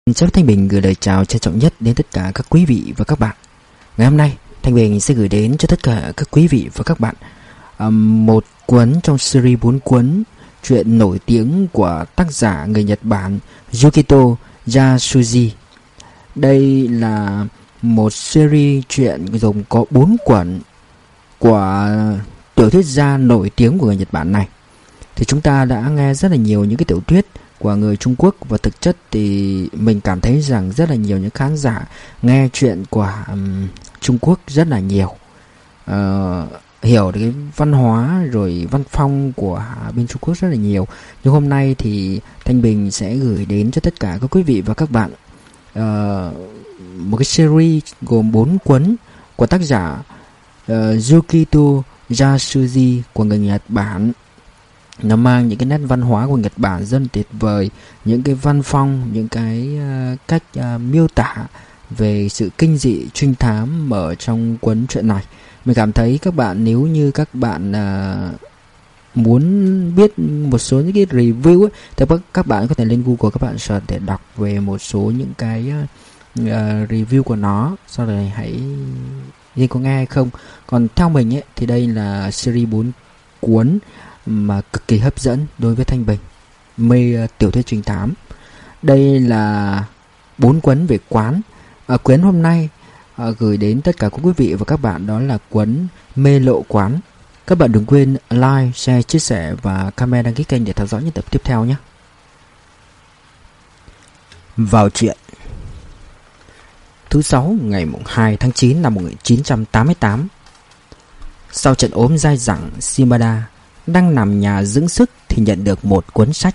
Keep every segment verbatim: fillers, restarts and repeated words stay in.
Chắc Thanh Bình gửi lời chào trân trọng nhất đến tất cả các quý vị và các bạn. Ngày hôm nay Thanh Bình sẽ gửi đến cho tất cả các quý vị và các bạn um, một cuốn trong series bốn cuốn truyện nổi tiếng của tác giả người Nhật Bản Yukito Yasuji. Đây là một series truyện gồm có bốn cuốn của tiểu thuyết gia nổi tiếng của người Nhật Bản này. Thì chúng ta đã nghe rất là nhiều những cái tiểu thuyết của người Trung Quốc, và thực chất thì mình cảm thấy rằng rất là nhiều những khán giả nghe chuyện của um, Trung Quốc rất là nhiều, uh, hiểu được cái văn hóa rồi văn phong của bên Trung Quốc rất là nhiều. Nhưng hôm nay thì Thanh Bình sẽ gửi đến cho tất cả các quý vị và các bạn uh, một cái series gồm bốn cuốn của tác giả uh, Yukito Yasuji của người Nhật Bản. Nó mang những cái nét văn hóa của Nhật Bản rất tuyệt vời, những cái văn phong, những cái uh, cách uh, miêu tả về sự kinh dị trinh thám ở trong cuốn truyện này. Mình cảm thấy các bạn, nếu như các bạn uh, muốn biết một số những cái review ấy, thì các bạn có thể lên Google, các bạn search để đọc về một số những cái uh, review của nó, sau đó hãy nhìn có nghe hay không. Còn theo mình ấy, thì đây là series bốn cuốn mà cực kỳ hấp dẫn đối với Thanh Bình, mê uh, tiểu thuyết trinh thám. Đây là bốn cuốn về quán. Ở uh, cuốn hôm nay uh, gửi đến tất cả các quý vị và các bạn đó là cuốn Mê Lộ Quán. Các bạn đừng quên like, share, chia sẻ và comment đăng ký kênh để theo dõi những tập tiếp theo nhé. Vào chuyện. Thứ sáu ngày hai tháng chín năm một nghìn chín trăm tám mươi tám. Sau trận ốm dai dẳng, Shimada đang nằm nhà dưỡng sức thì nhận được một cuốn sách.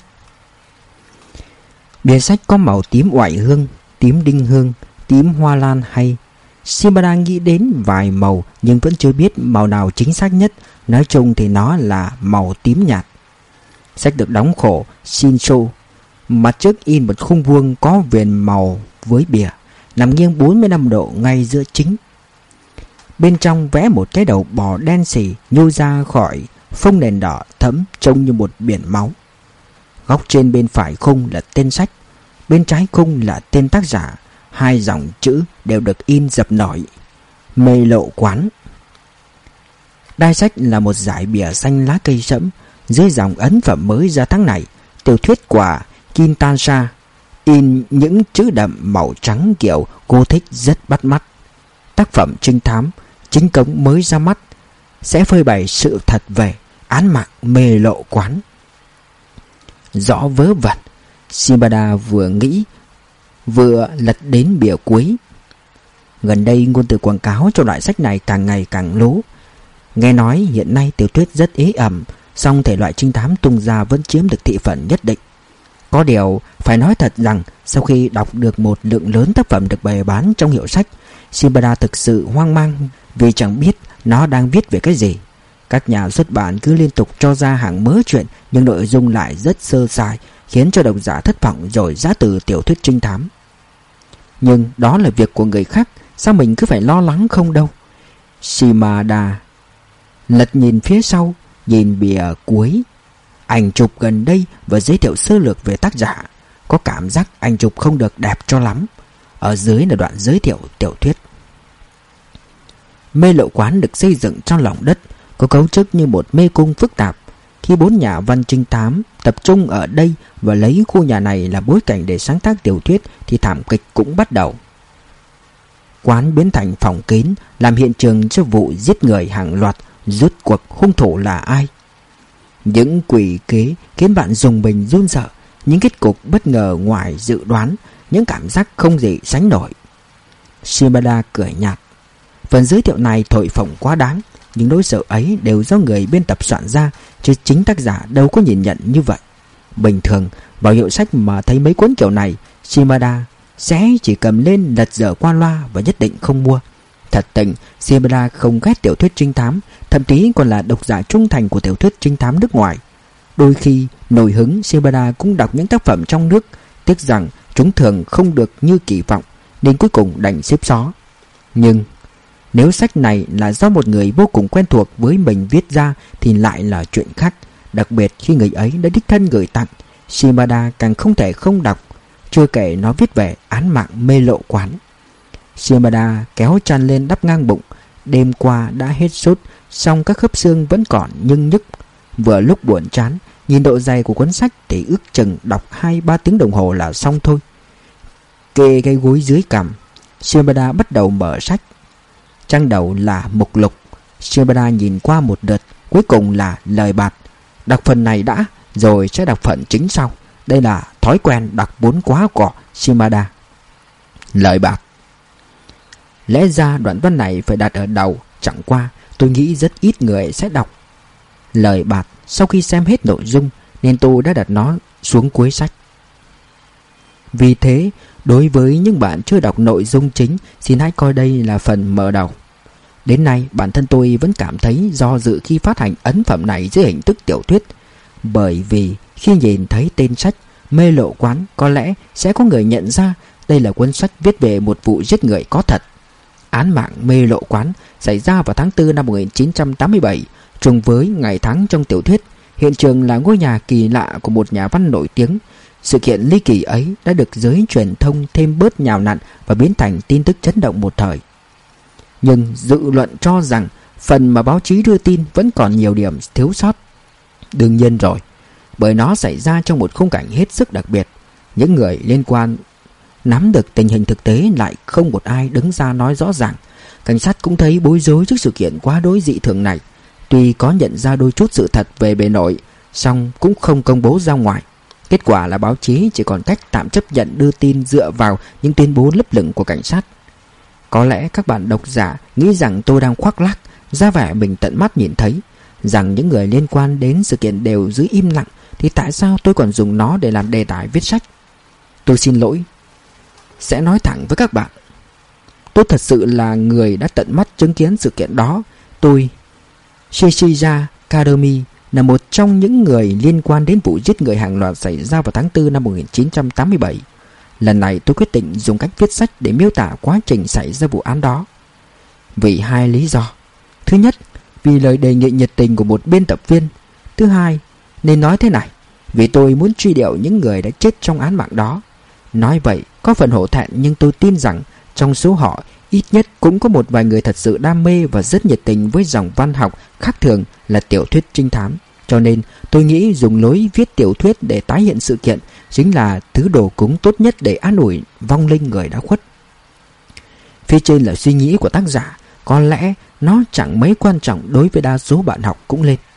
Bìa sách có màu tím oải hương, tím đinh hương, tím hoa lan hay. Shimada nghĩ đến vài màu nhưng vẫn chưa biết màu nào chính xác nhất. Nói chung thì nó là màu tím nhạt. Sách được đóng khổ Shinsho. Mặt trước in một khung vuông có viền màu với bìa, nằm nghiêng bốn mươi lăm độ ngay giữa chính. Bên trong vẽ một cái đầu bò đen xì nhô ra khỏi phông nền đỏ thẫm trông như một biển máu. Góc trên bên phải khung là tên sách, bên trái khung là tên tác giả. Hai dòng chữ đều được in dập nổi: Mê Lộ Quán. Đai sách là một dải bìa xanh lá cây sẫm, dưới dòng ấn phẩm mới ra tháng này, tiểu thuyết của Kintansha, in những chữ đậm màu trắng kiểu cô thích rất bắt mắt. Tác phẩm trinh thám chính cống mới ra mắt, sẽ phơi bày sự thật về án mạng Mê Lộ Quán. Rõ vớ vẩn, Shimada vừa nghĩ vừa lật đến bìa cuối. Gần đây ngôn từ quảng cáo cho loại sách này càng ngày càng lố. Nghe nói hiện nay tiểu thuyết rất ế ẩm, song thể loại trinh thám tung ra vẫn chiếm được thị phần nhất định. Có điều phải nói thật rằng sau khi đọc được một lượng lớn tác phẩm được bày bán trong hiệu sách, Shimada thực sự hoang mang vì chẳng biết nó đang viết về cái gì. Các nhà xuất bản cứ liên tục cho ra hàng mớ chuyện, nhưng nội dung lại rất sơ sài, khiến cho độc giả thất vọng rồi giá từ tiểu thuyết trinh thám. Nhưng đó là việc của người khác, sao mình cứ phải lo lắng không đâu? Shimada lật nhìn phía sau, nhìn bìa cuối. Ảnh chụp gần đây và giới thiệu sơ lược về tác giả. Có cảm giác ảnh chụp không được đẹp cho lắm. Ở dưới là đoạn giới thiệu tiểu thuyết. Mê Lộ Quán được xây dựng trong lòng đất, có cấu trúc như một mê cung phức tạp. Khi bốn nhà văn trinh thám tập trung ở đây và lấy khu nhà này là bối cảnh để sáng tác tiểu thuyết thì thảm kịch cũng bắt đầu. Quán biến thành phòng kín, làm hiện trường cho vụ giết người hàng loạt. Rốt cuộc hung thủ là ai? Những quỷ kế khiến bạn rùng mình run sợ, những kết cục bất ngờ ngoài dự đoán, những cảm giác không gì sánh nổi. Shimada cười nhạt. Phần giới thiệu này thổi phồng quá đáng, nhưng nỗi sợ ấy đều do người biên tập soạn ra, chứ chính tác giả đâu có nhìn nhận như vậy. Bình thường vào hiệu sách mà thấy mấy cuốn kiểu này, Shimada sẽ chỉ cầm lên lật dở qua loa và nhất định không mua. Thật tình, Shimada không ghét tiểu thuyết trinh thám, thậm chí còn là độc giả trung thành của tiểu thuyết trinh thám nước ngoài. Đôi khi nổi hứng, Shimada cũng đọc những tác phẩm trong nước, tiếc rằng chúng thường không được như kỳ vọng, nên cuối cùng đành xếp xó. Nhưng nếu sách này là do một người vô cùng quen thuộc với mình viết ra thì lại là chuyện khác. Đặc biệt khi người ấy đã đích thân gửi tặng, Shimada càng không thể không đọc. Chưa kể nó viết về án mạng mê lộ quán. Shimada kéo chăn lên đắp ngang bụng. Đêm qua đã hết sốt, song các khớp xương vẫn còn nhưng nhức. Vừa lúc buồn chán, nhìn độ dày của cuốn sách thì ước chừng đọc hai ba tiếng đồng hồ là xong thôi. Kê cái gối dưới cằm, Shimada bắt đầu mở sách. Trang đầu là mục lục. Shimada nhìn qua một lượt, cuối cùng là lời bạt. Đọc phần này đã, rồi sẽ đọc phần chính sau. Đây là thói quen đọc bốn quá của Shimada. Lời bạt. Lẽ ra đoạn văn này phải đặt ở đầu, chẳng qua tôi nghĩ rất ít người sẽ đọc. Lời bạt sau khi xem hết nội dung nên tôi đã đặt nó xuống cuối sách. Vì thế, đối với những bạn chưa đọc nội dung chính, xin hãy coi đây là phần mở đầu. Đến nay, bản thân tôi vẫn cảm thấy do dự khi phát hành ấn phẩm này dưới hình thức tiểu thuyết. Bởi vì khi nhìn thấy tên sách Mê lộ quán, có lẽ sẽ có người nhận ra đây là cuốn sách viết về một vụ giết người có thật. Án mạng Mê lộ quán xảy ra vào tháng tư năm một nghìn chín trăm tám mươi bảy, trùng với ngày tháng trong tiểu thuyết. Hiện trường là ngôi nhà kỳ lạ của một nhà văn nổi tiếng. Sự kiện ly kỳ ấy đã được giới truyền thông thêm bớt nhào nặn và biến thành tin tức chấn động một thời. Nhưng dự luận cho rằng phần mà báo chí đưa tin vẫn còn nhiều điểm thiếu sót. Đương nhiên rồi, bởi nó xảy ra trong một khung cảnh hết sức đặc biệt. Những người liên quan nắm được tình hình thực tế lại không một ai đứng ra nói rõ ràng. Cảnh sát cũng thấy bối rối trước sự kiện quá đối dị thường này. Tuy có nhận ra đôi chút sự thật về bề nổi, song cũng không công bố ra ngoài. Kết quả là báo chí chỉ còn cách tạm chấp nhận đưa tin dựa vào những tuyên bố lấp lửng của cảnh sát. Có lẽ các bạn độc giả nghĩ rằng tôi đang khoác lác, ra vẻ mình tận mắt nhìn thấy, rằng những người liên quan đến sự kiện đều giữ im lặng, thì tại sao tôi còn dùng nó để làm đề tài viết sách? Tôi xin lỗi. Sẽ nói thẳng với các bạn, tôi thật sự là người đã tận mắt chứng kiến sự kiện đó. Tôi, Shichiya Karumi, là một trong những người liên quan đến vụ giết người hàng loạt xảy ra vào tháng tư năm một nghìn chín trăm tám mươi bảy. Lần này tôi quyết định dùng cách viết sách để miêu tả quá trình xảy ra vụ án đó. Vì hai lý do. Thứ nhất, vì lời đề nghị nhiệt tình của một biên tập viên. Thứ hai, nên nói thế này, vì tôi muốn truy điệu những người đã chết trong án mạng đó. Nói vậy có phần hổ thẹn, nhưng tôi tin rằng trong số họ ít nhất cũng có một vài người thật sự đam mê và rất nhiệt tình với dòng văn học khác thường là tiểu thuyết trinh thám. Cho nên tôi nghĩ dùng lối viết tiểu thuyết để tái hiện sự kiện chính là thứ đồ cúng tốt nhất để an ủi vong linh người đã khuất. Phía trên là suy nghĩ của tác giả, có lẽ nó chẳng mấy quan trọng đối với đa số bạn học cũng lên.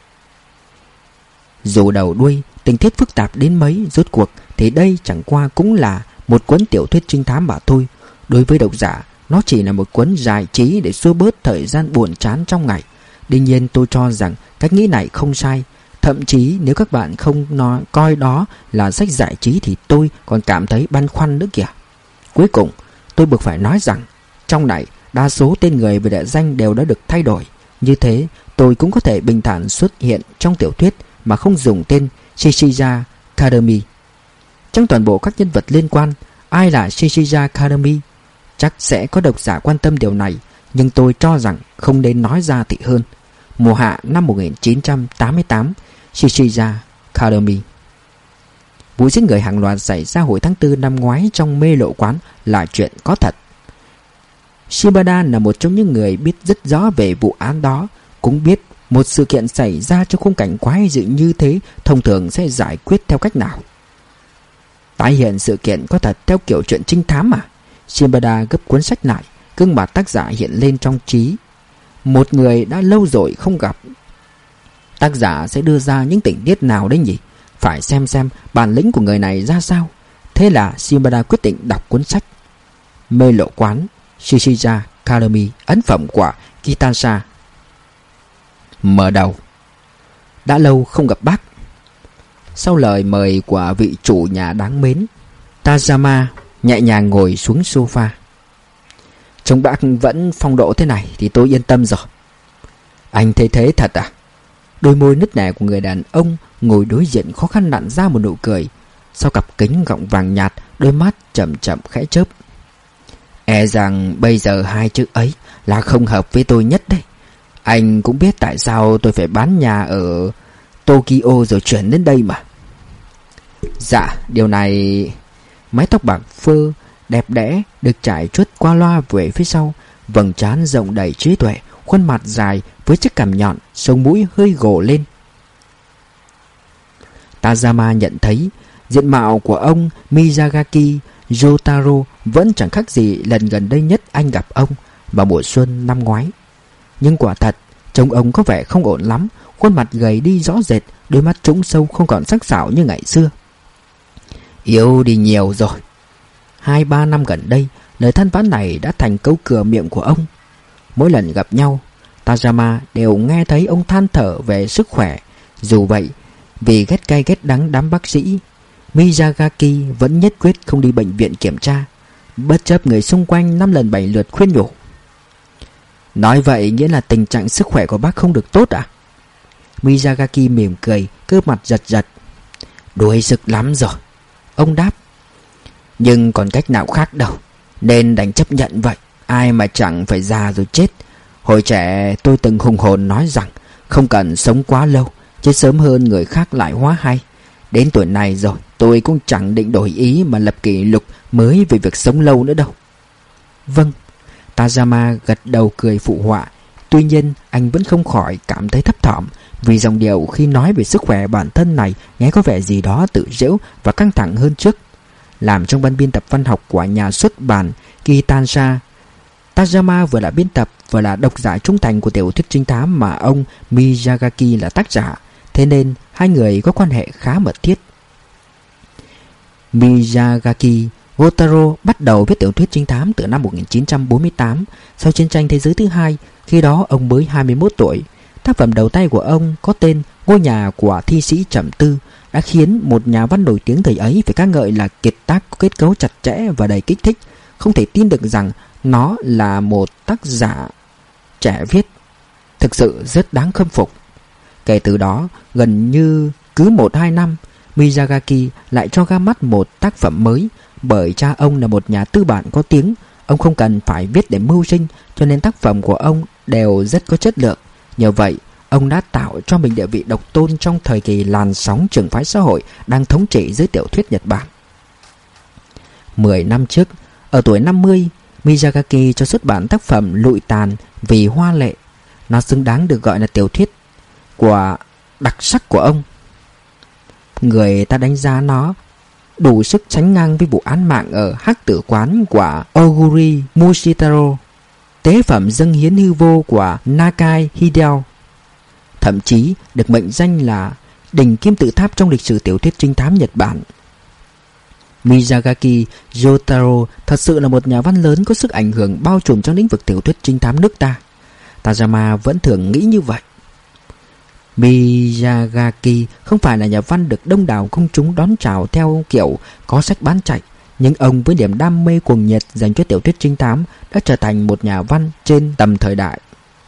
Dù đầu đuôi, tình tiết phức tạp đến mấy, rốt cuộc thì đây chẳng qua cũng là một cuốn tiểu thuyết trinh thám mà thôi. Đối với độc giả, nó chỉ là một cuốn giải trí để xua bớt thời gian buồn chán trong ngày. Đương nhiên tôi cho rằng cách nghĩ này không sai. Thậm chí nếu các bạn không nói, coi đó là sách giải trí thì tôi còn cảm thấy băn khoăn nữa kìa. Cuối cùng, tôi buộc phải nói rằng trong này đa số tên người và địa danh đều đã được thay đổi. Như thế, tôi cũng có thể bình thản xuất hiện trong tiểu thuyết mà không dùng tên Shichiya Karumi. Trong toàn bộ các nhân vật liên quan, ai là Shichiya Karumi? Chắc sẽ có độc giả quan tâm điều này, nhưng tôi cho rằng không nên nói ra thì hơn. Mùa hạ năm một nghìn chín trăm tám mươi tám, Shichiya Karumi. Vụ giết người hàng loạt xảy ra hồi tháng tư năm ngoái trong Mê lộ quán là chuyện có thật. Shimada là một trong những người biết rất rõ về vụ án đó, cũng biết một sự kiện xảy ra trong khung cảnh quái dị như thế thông thường sẽ giải quyết theo cách nào. Tái hiện sự kiện có thật theo kiểu chuyện trinh thám mà. Shimada gấp cuốn sách lại, gương mặt tác giả hiện lên trong trí. Một người đã lâu rồi không gặp, tác giả sẽ đưa ra những tình tiết nào đấy nhỉ? Phải xem xem bản lĩnh của người này ra sao. Thế là Shimada quyết định đọc cuốn sách Mê lộ quán, Shichiya Karumi, ấn phẩm của Kitansa. Mở đầu. Đã lâu không gặp bác. Sau lời mời của vị chủ nhà đáng mến, Tajama nhẹ nhàng ngồi xuống sofa. Trông bác vẫn phong độ thế này thì tôi yên tâm rồi. Anh thấy thế thật à? Đôi môi nứt nẻ của người đàn ông ngồi đối diện khó khăn nặn ra một nụ cười. Sau cặp kính gọng vàng nhạt, đôi mắt chậm chậm khẽ chớp. E rằng bây giờ hai chữ ấy là không hợp với tôi nhất đấy. Anh cũng biết tại sao tôi phải bán nhà ở Tokyo rồi chuyển đến đây mà. Dạ, điều này... Mái tóc bạc phơ đẹp đẽ được trải chuốt qua loa về phía sau, vầng trán rộng đầy trí tuệ, khuôn mặt dài với chiếc cằm nhọn, sống mũi hơi gồ lên. Tajama nhận thấy diện mạo của ông Miyazaki Jotaro vẫn chẳng khác gì lần gần đây nhất anh gặp ông vào mùa xuân năm ngoái. Nhưng quả thật, trông ông có vẻ không ổn lắm, khuôn mặt gầy đi rõ rệt, đôi mắt trũng sâu không còn sắc sảo như ngày xưa. Yếu đi nhiều rồi. Hai ba năm gần đây, lời than vãn này đã thành câu cửa miệng của ông. Mỗi lần gặp nhau, Tajama đều nghe thấy ông than thở về sức khỏe. Dù vậy, vì ghét cay ghét đắng đám bác sĩ, Miyazaki vẫn nhất quyết không đi bệnh viện kiểm tra, bất chấp người xung quanh năm lần bảy lượt khuyên nhủ. Nói vậy nghĩa là tình trạng sức khỏe của bác không được tốt à? Miyazaki mỉm cười, cơ mặt giật giật. Đuối sức lắm rồi, ông đáp. Nhưng còn cách nào khác đâu, nên đành chấp nhận vậy. Ai mà chẳng phải già rồi chết. Hồi trẻ tôi từng hùng hồn nói rằng không cần sống quá lâu, chết sớm hơn người khác lại hóa hay. Đến tuổi này rồi, tôi cũng chẳng định đổi ý mà lập kỷ lục mới về việc sống lâu nữa đâu. Vâng. Tajama gật đầu cười phụ họa. Tuy nhiên anh vẫn không khỏi cảm thấy thấp thỏm, vì dòng điệu khi nói về sức khỏe bản thân này nghe có vẻ gì đó tự giễu và căng thẳng hơn trước. Làm trong ban biên tập văn học của nhà xuất bản Kitansha, Tajama vừa là biên tập vừa là độc giả trung thành của tiểu thuyết trinh thám mà ông Miyazaki là tác giả, thế nên hai người có quan hệ khá mật thiết. Miyazaki Gotaro bắt đầu viết tiểu thuyết trinh thám từ năm một nghìn chín trăm bốn mươi tám, sau chiến tranh thế giới thứ hai. Khi đó ông mới hai mươi mốt tuổi. Tác phẩm đầu tay của ông có tên Ngôi nhà của thi sĩ trầm tư đã khiến một nhà văn nổi tiếng thời ấy phải ca ngợi là kiệt tác có kết cấu chặt chẽ và đầy kích thích. Không thể tin được rằng nó là một tác giả trẻ viết. Thực sự rất đáng khâm phục. Kể từ đó, gần như cứ một hai năm, Miyazaki lại cho ra mắt một tác phẩm mới. Bởi cha ông là một nhà tư bản có tiếng, ông không cần phải viết để mưu sinh, cho nên tác phẩm của ông đều rất có chất lượng. Nhờ vậy, ông đã tạo cho mình địa vị độc tôn trong thời kỳ làn sóng trường phái xã hội đang thống trị dưới tiểu thuyết Nhật Bản. Mười năm trước, ở tuổi năm mươi, Miyazaki cho xuất bản tác phẩm Lụi tàn vì hoa lệ. Nó xứng đáng được gọi là tiểu thuyết của đặc sắc của ông. Người ta đánh giá nó đủ sức sánh ngang với vụ án mạng ở hắc tử quán của Oguri Mushitaro, tế phẩm dâng hiến hư vô của Nakai Hideo, thậm chí được mệnh danh là đỉnh kim tự tháp trong lịch sử tiểu thuyết trinh thám Nhật Bản. Miyazaki Jotaro thật sự là một nhà văn lớn có sức ảnh hưởng bao trùm trong lĩnh vực tiểu thuyết trinh thám nước ta. Tajama vẫn thường nghĩ như vậy. Miyazaki không phải là nhà văn được đông đảo công chúng đón chào theo kiểu có sách bán chạy, nhưng ông với niềm đam mê cuồng nhiệt dành cho tiểu thuyết trinh thám đã trở thành một nhà văn trên tầm thời đại.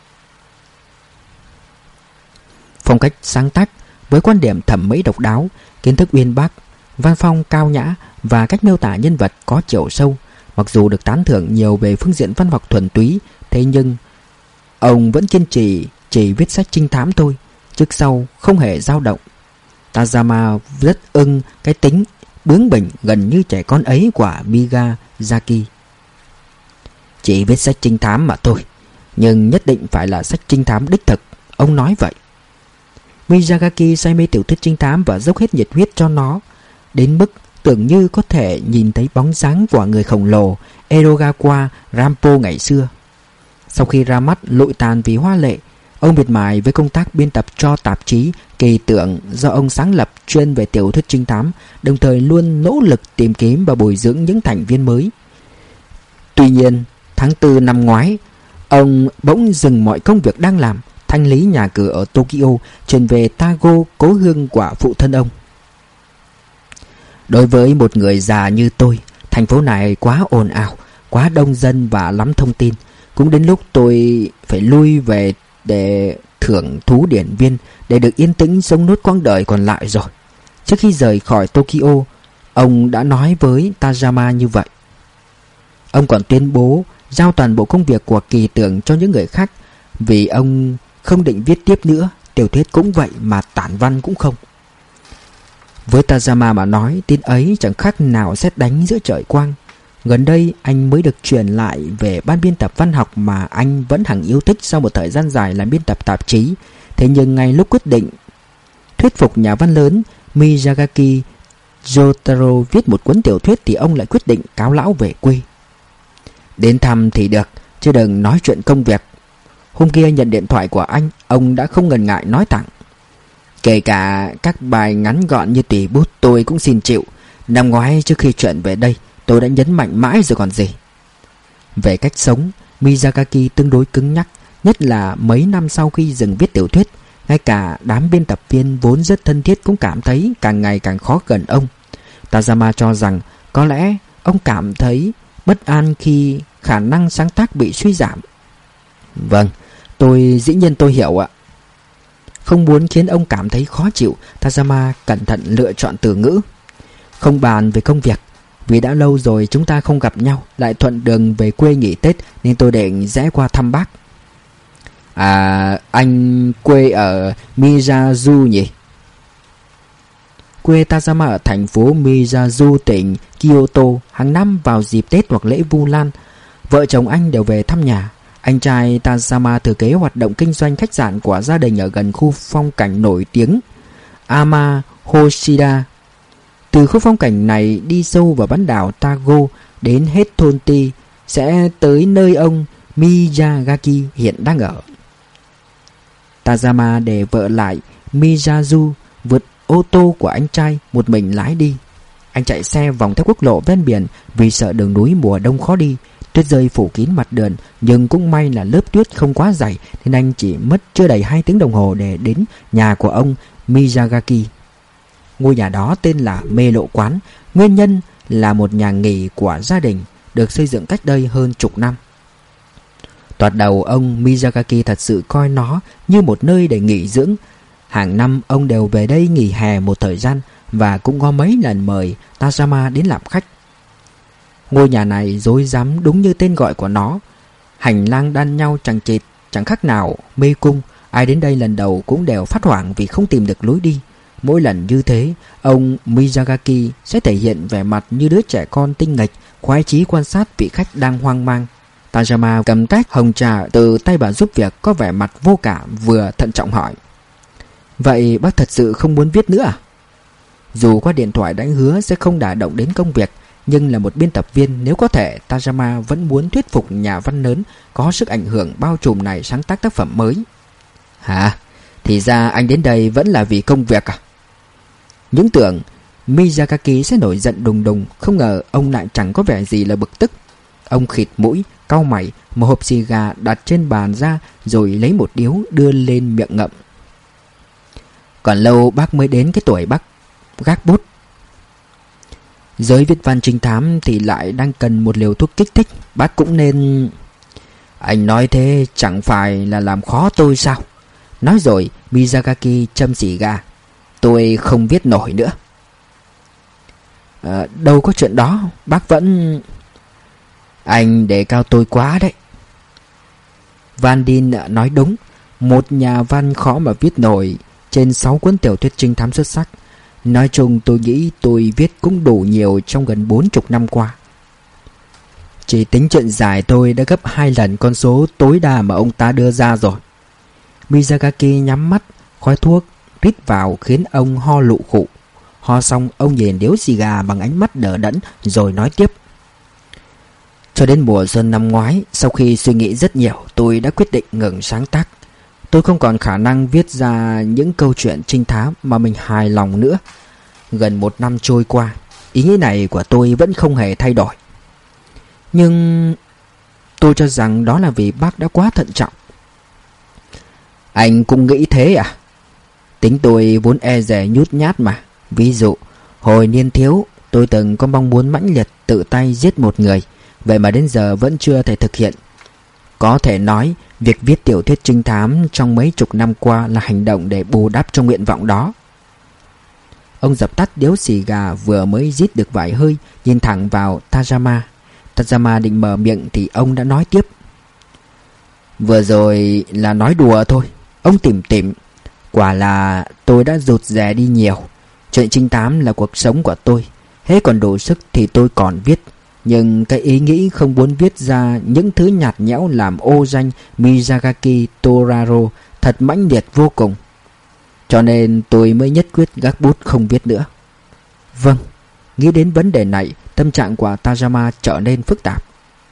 Phong cách sáng tác với quan điểm thẩm mỹ độc đáo, kiến thức uyên bác, văn phong cao nhã và cách miêu tả nhân vật có chiều sâu. Mặc dù được tán thưởng nhiều về phương diện văn học thuần túy, thế nhưng ông vẫn kiên trì chỉ viết sách trinh thám thôi, trước sau không hề dao động. Tajama rất ưng cái tính bướng bỉnh gần như trẻ con ấy của Miyazaki. Chỉ viết sách trinh thám mà thôi, nhưng nhất định phải là sách trinh thám đích thực, ông nói vậy. Miyazaki say mê tiểu thuyết trinh thám và dốc hết nhiệt huyết cho nó, đến mức tưởng như có thể nhìn thấy bóng dáng của người khổng lồ Edogawa Rampo ngày xưa. Sau khi ra mắt Lụi tàn vì hoa lệ, ông miệt mài với công tác biên tập cho tạp chí Kỳ Tưởng do ông sáng lập chuyên về tiểu thuyết trinh thám, đồng thời luôn nỗ lực tìm kiếm và bồi dưỡng những thành viên mới. Tuy nhiên, tháng tư năm ngoái, ông bỗng dừng mọi công việc đang làm, thanh lý nhà cửa ở Tokyo, chuyển về Tago, cố hương của phụ thân ông. Đối với một người già như tôi, thành phố này quá ồn ào, quá đông dân và lắm thông tin. Cũng đến lúc tôi phải lui về để thưởng thú điển viên, để được yên tĩnh sống nốt quãng đời còn lại rồi. Trước khi rời khỏi Tokyo, ông đã nói với Tajama như vậy. Ông còn tuyên bố giao toàn bộ công việc của Kỳ Tưởng cho những người khác, vì ông không định viết tiếp nữa, tiểu thuyết cũng vậy mà tản văn cũng không. Với Tajama mà nói, tin ấy chẳng khác nào sét đánh giữa trời quang. Gần đây anh mới được truyền lại về ban biên tập văn học mà anh vẫn hằng yêu thích sau một thời gian dài làm biên tập tạp chí. Thế nhưng ngay lúc quyết định thuyết phục nhà văn lớn Miyazaki Jotaro viết một cuốn tiểu thuyết thì ông lại quyết định cáo lão về quê. Đến thăm thì được, chứ đừng nói chuyện công việc. Hôm kia nhận điện thoại của anh, ông đã không ngần ngại nói thẳng: kể cả các bài ngắn gọn như tùy bút tôi cũng xin chịu. Năm ngoái trước khi chuyển về đây, tôi đã nhấn mạnh mãi rồi còn gì. Về cách sống, Miyazaki tương đối cứng nhắc, nhất là mấy năm sau khi dừng viết tiểu thuyết. Ngay cả đám biên tập viên vốn rất thân thiết cũng cảm thấy càng ngày càng khó gần ông. Tajama cho rằng có lẽ ông cảm thấy bất an khi khả năng sáng tác bị suy giảm. Vâng, tôi dĩ nhiên tôi hiểu ạ. Không muốn khiến ông cảm thấy khó chịu, Tajama cẩn thận lựa chọn từ ngữ. Không bàn về công việc, vì đã lâu rồi chúng ta không gặp nhau, lại thuận đường về quê nghỉ Tết nên tôi định rẽ qua thăm bác. À, anh quê ở Miyazu nhỉ? Quê Tajama ở thành phố Miyazu, tỉnh Kyoto. Hàng năm vào dịp Tết hoặc lễ Vu Lan, vợ chồng anh đều về thăm nhà. Anh trai Tajama thừa kế hoạt động kinh doanh khách sạn của gia đình ở gần khu phong cảnh nổi tiếng Ama Hoshida. Từ khu phong cảnh này đi sâu vào bán đảo Tago đến hết thôn Ti sẽ tới nơi ông Miyazaki hiện đang ở. Tajama để vợ lại Miyazu, vượt ô tô của anh trai một mình lái đi. Anh chạy xe vòng theo quốc lộ ven biển vì sợ đường núi mùa đông khó đi. Tuyết rơi phủ kín mặt đường, nhưng cũng may là lớp tuyết không quá dày nên anh chỉ mất chưa đầy hai tiếng đồng hồ để đến nhà của ông Miyazaki. Ngôi nhà đó tên là Mê Lộ Quán, nguyên nhân là một nhà nghỉ của gia đình được xây dựng cách đây hơn chục năm. Thoạt đầu ông Miyazaki thật sự coi nó như một nơi để nghỉ dưỡng. Hàng năm ông đều về đây nghỉ hè một thời gian và cũng có mấy lần mời Tajama đến làm khách. Ngôi nhà này rối rắm đúng như tên gọi của nó. Hành lang đan nhau chằng chịt, chẳng khác nào mê cung. Ai đến đây lần đầu cũng đều phát hoảng vì không tìm được lối đi. Mỗi lần như thế, ông Miyazaki sẽ thể hiện vẻ mặt như đứa trẻ con tinh nghịch, khoái chí quan sát vị khách đang hoang mang. Tajama cầm tách hồng trà từ tay bà giúp việc, có vẻ mặt vô cảm vừa thận trọng hỏi: vậy bác thật sự không muốn viết nữa à? Dù qua điện thoại đã hứa sẽ không đả động đến công việc, nhưng là một biên tập viên, nếu có thể, Tajama vẫn muốn thuyết phục nhà văn lớn có sức ảnh hưởng bao trùm này sáng tác tác phẩm mới. Hả? Thì ra anh đến đây vẫn là vì công việc à? Những tưởng Miyazaki sẽ nổi giận đùng đùng, không ngờ ông lại chẳng có vẻ gì là bực tức. Ông khịt mũi, cau mày, một hộp xì gà đặt trên bàn ra rồi lấy một điếu đưa lên miệng ngậm. Còn lâu bác mới đến cái tuổi bác gác bút. Giới viết văn trinh thám thì lại đang cần một liều thuốc kích thích. Bác cũng nên... Anh nói thế chẳng phải là làm khó tôi sao? Nói rồi Miyazaki châm xì gà. Tôi không viết nổi nữa. À, đâu có chuyện đó. Bác vẫn... Anh đề cao tôi quá đấy. Van Din nói đúng. Một nhà văn khó mà viết nổi trên sáu cuốn tiểu thuyết trinh thám xuất sắc. Nói chung tôi nghĩ tôi viết cũng đủ nhiều trong gần bốn chục năm qua. Chỉ tính chuyện dài tôi đã gấp hai lần con số tối đa mà ông ta đưa ra rồi. Miyazaki nhắm mắt, khói thuốc rít vào khiến ông ho lụ khụ. Ho xong ông nhìn điếu xì gà bằng ánh mắt đờ đẫn rồi nói tiếp. Cho đến mùa xuân năm ngoái, sau khi suy nghĩ rất nhiều, tôi đã quyết định ngừng sáng tác. Tôi không còn khả năng viết ra những câu chuyện trinh thám mà mình hài lòng nữa. Gần một năm trôi qua, ý nghĩ này của tôi vẫn không hề thay đổi. Nhưng tôi cho rằng đó là vì bác đã quá thận trọng. Anh cũng nghĩ thế à? Tính tôi vốn e dè nhút nhát mà. Ví dụ, hồi niên thiếu, tôi từng có mong muốn mãnh liệt tự tay giết một người. Vậy mà đến giờ vẫn chưa thể thực hiện. Có thể nói, việc viết tiểu thuyết trinh thám trong mấy chục năm qua là hành động để bù đắp cho nguyện vọng đó. Ông dập tắt điếu xì gà vừa mới rít được vài hơi, nhìn thẳng vào Tajama. Tajama định mở miệng thì ông đã nói tiếp. Vừa rồi là nói đùa thôi. Ông tủm tỉm. Quả là tôi đã rụt rè đi nhiều. Chuyện trinh thám là cuộc sống của tôi. Hễ còn đủ sức thì tôi còn viết. Nhưng cái ý nghĩ không muốn viết ra những thứ nhạt nhẽo làm ô danh Miyazaki Toraro thật mãnh liệt vô cùng. Cho nên tôi mới nhất quyết gác bút không viết nữa. Vâng. Nghĩ đến vấn đề này, tâm trạng của Tajama trở nên phức tạp.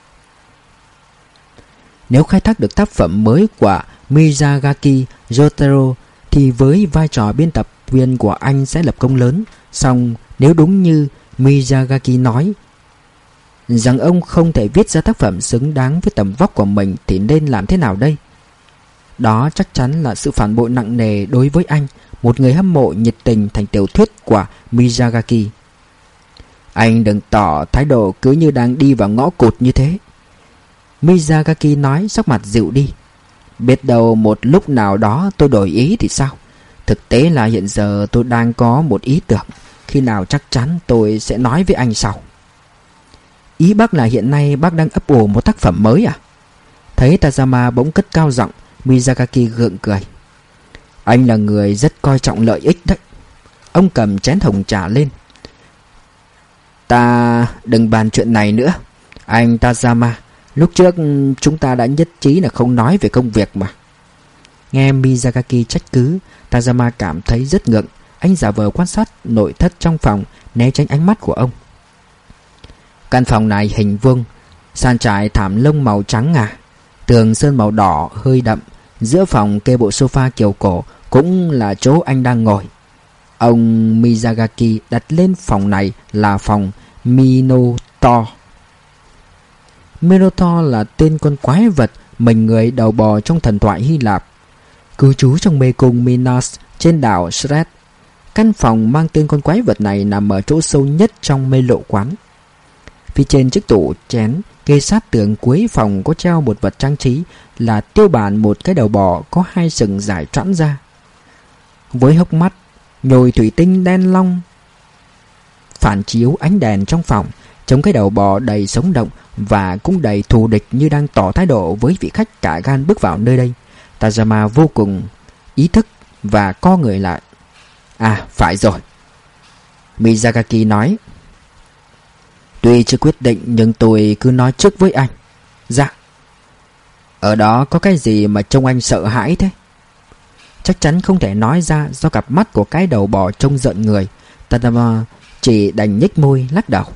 Nếu khai thác được tác phẩm mới của Miyazaki Jotaro thì với vai trò biên tập viên của anh sẽ lập công lớn. Song nếu đúng như Miyazaki nói rằng ông không thể viết ra tác phẩm xứng đáng với tầm vóc của mình thì nên làm thế nào đây? Đó chắc chắn là sự phản bội nặng nề đối với anh, một người hâm mộ nhiệt tình thành tiểu thuyết của Miyazaki. Anh đừng tỏ thái độ cứ như đang đi vào ngõ cụt như thế. Miyazaki nói, sắc mặt dịu đi. Biết đâu một lúc nào đó tôi đổi ý thì sao? Thực tế là hiện giờ tôi đang có một ý tưởng. Khi nào chắc chắn tôi sẽ nói với anh sau. Ý bác là hiện nay bác đang ấp ủ một tác phẩm mới à? Thấy Tajama bỗng cất cao giọng, Miyazaki gượng cười. Anh là người rất coi trọng lợi ích đấy. Ông cầm chén hồng trà lên. Ta đừng bàn chuyện này nữa. Anh Tajama, lúc trước chúng ta đã nhất trí là không nói về công việc mà. Nghe Miyazaki trách cứ, Tajama cảm thấy rất ngượng. Anh giả vờ quan sát nội thất trong phòng, né tránh ánh mắt của ông. Căn phòng này hình vuông, sàn trải thảm lông màu trắng ngà, tường sơn màu đỏ hơi đậm. Giữa phòng kê bộ sofa kiểu cổ, cũng là chỗ anh đang ngồi. Ông Miyazaki đặt lên phòng này là phòng Minotaur. Minotaur là tên con quái vật mình người đầu bò trong thần thoại Hy Lạp, cư trú trong mê cung Minos trên đảo Sret. Căn phòng mang tên con quái vật này nằm ở chỗ sâu nhất trong mê lộ quán. Phía trên chiếc tủ chén kê sát tường cuối phòng có treo một vật trang trí là tiêu bản một cái đầu bò có hai sừng dài trẵn ra. Với hốc mắt, nhồi thủy tinh đen long phản chiếu ánh đèn trong phòng, trông cái đầu bò đầy sống động và cũng đầy thù địch như đang tỏ thái độ với vị khách cả gan bước vào nơi đây. Tajama vô cùng ý thức và co người lại. À, phải rồi, Miyazaki nói. Tuy chưa quyết định nhưng tôi cứ nói trước với anh. Dạ. Ở đó có cái gì mà trông anh sợ hãi thế? Chắc chắn không thể nói ra do cặp mắt của cái đầu bò trông giận người. Tajama chỉ đành nhếch môi lắc đầu.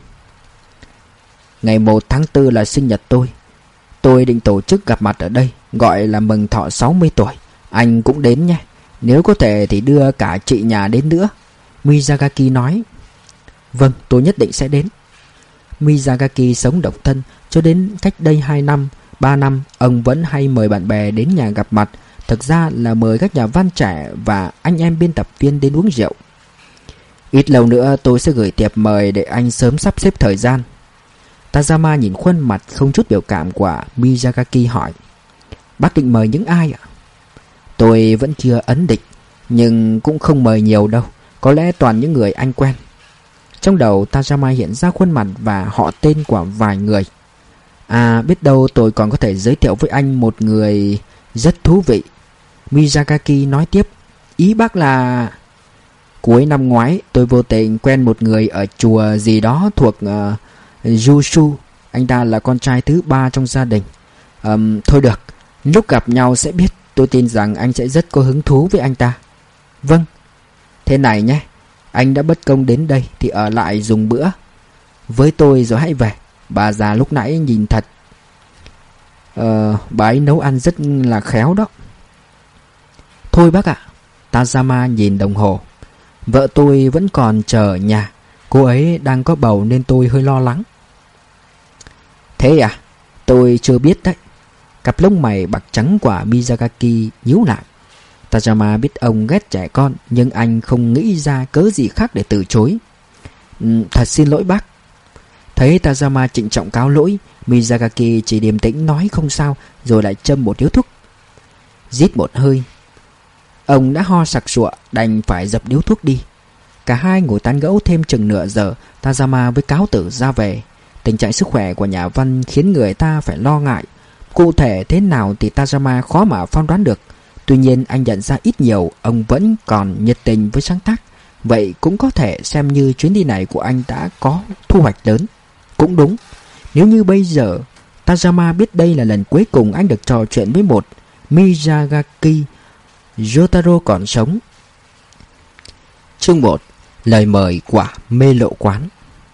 Ngày một tháng tư là sinh nhật tôi. Tôi định tổ chức gặp mặt ở đây, gọi là mừng thọ sáu mươi tuổi. Anh cũng đến nhé. Nếu có thể thì đưa cả chị nhà đến nữa, Miyazaki nói. Vâng, tôi nhất định sẽ đến. Miyazaki sống độc thân cho đến cách đây hai năm, ba năm, ông vẫn hay mời bạn bè đến nhà gặp mặt. Thực ra là mời các nhà văn trẻ và anh em biên tập viên đến uống rượu. Ít lâu nữa tôi sẽ gửi thiệp mời để anh sớm sắp xếp thời gian. Tajama nhìn khuôn mặt không chút biểu cảm của Miyazaki hỏi. Bác định mời những ai ạ? Tôi vẫn chưa ấn định, nhưng cũng không mời nhiều đâu. Có lẽ toàn những người anh quen. Trong đầu Tajama hiện ra khuôn mặt và họ tên của vài người. À, biết đâu tôi còn có thể giới thiệu với anh một người rất thú vị. Miyazaki nói tiếp. Ý bác là... Cuối năm ngoái tôi vô tình quen một người ở chùa gì đó thuộc uh, Jushu. Anh ta là con trai thứ ba trong gia đình. um, Thôi được, lúc gặp nhau sẽ biết. Tôi tin rằng anh sẽ rất có hứng thú với anh ta. Vâng. Thế này nhé, anh đã bất công đến đây thì ở lại dùng bữa với tôi rồi hãy về. Bà già lúc nãy nhìn thật Ờ, bà ấy nấu ăn rất là khéo đó. Thôi bác ạ. Tajama nhìn đồng hồ. Vợ tôi vẫn còn chờ ở nhà. Cô ấy đang có bầu nên tôi hơi lo lắng. Thế à? Tôi chưa biết đấy. Cặp lông mày bạc trắng của Miyazaki nhíu lại. Tajama biết ông ghét trẻ con, nhưng anh không nghĩ ra cớ gì khác để từ chối. ừ, Thật xin lỗi bác. Thấy Tajama trịnh trọng cáo lỗi, Miyazaki chỉ điềm tĩnh nói không sao, rồi lại châm một điếu thuốc. Rít một hơi, ông đã ho sặc sụa, đành phải dập điếu thuốc đi. Cả hai ngồi tán gẫu thêm chừng nửa giờ. Tajama với cáo tử ra về. Tình trạng sức khỏe của nhà văn khiến người ta phải lo ngại. Cụ thể thế nào thì Tajama khó mà phán đoán được. Tuy nhiên anh nhận ra ít nhiều ông vẫn còn nhiệt tình với sáng tác, Vậy cũng có thể xem như chuyến đi này của anh đã có thu hoạch lớn. Cũng đúng. Nếu như bây giờ Tajama biết đây là lần cuối cùng anh được trò chuyện với một Miyazaki Jotaro còn sống. Chương một. Lời mời quả mê lộ quán.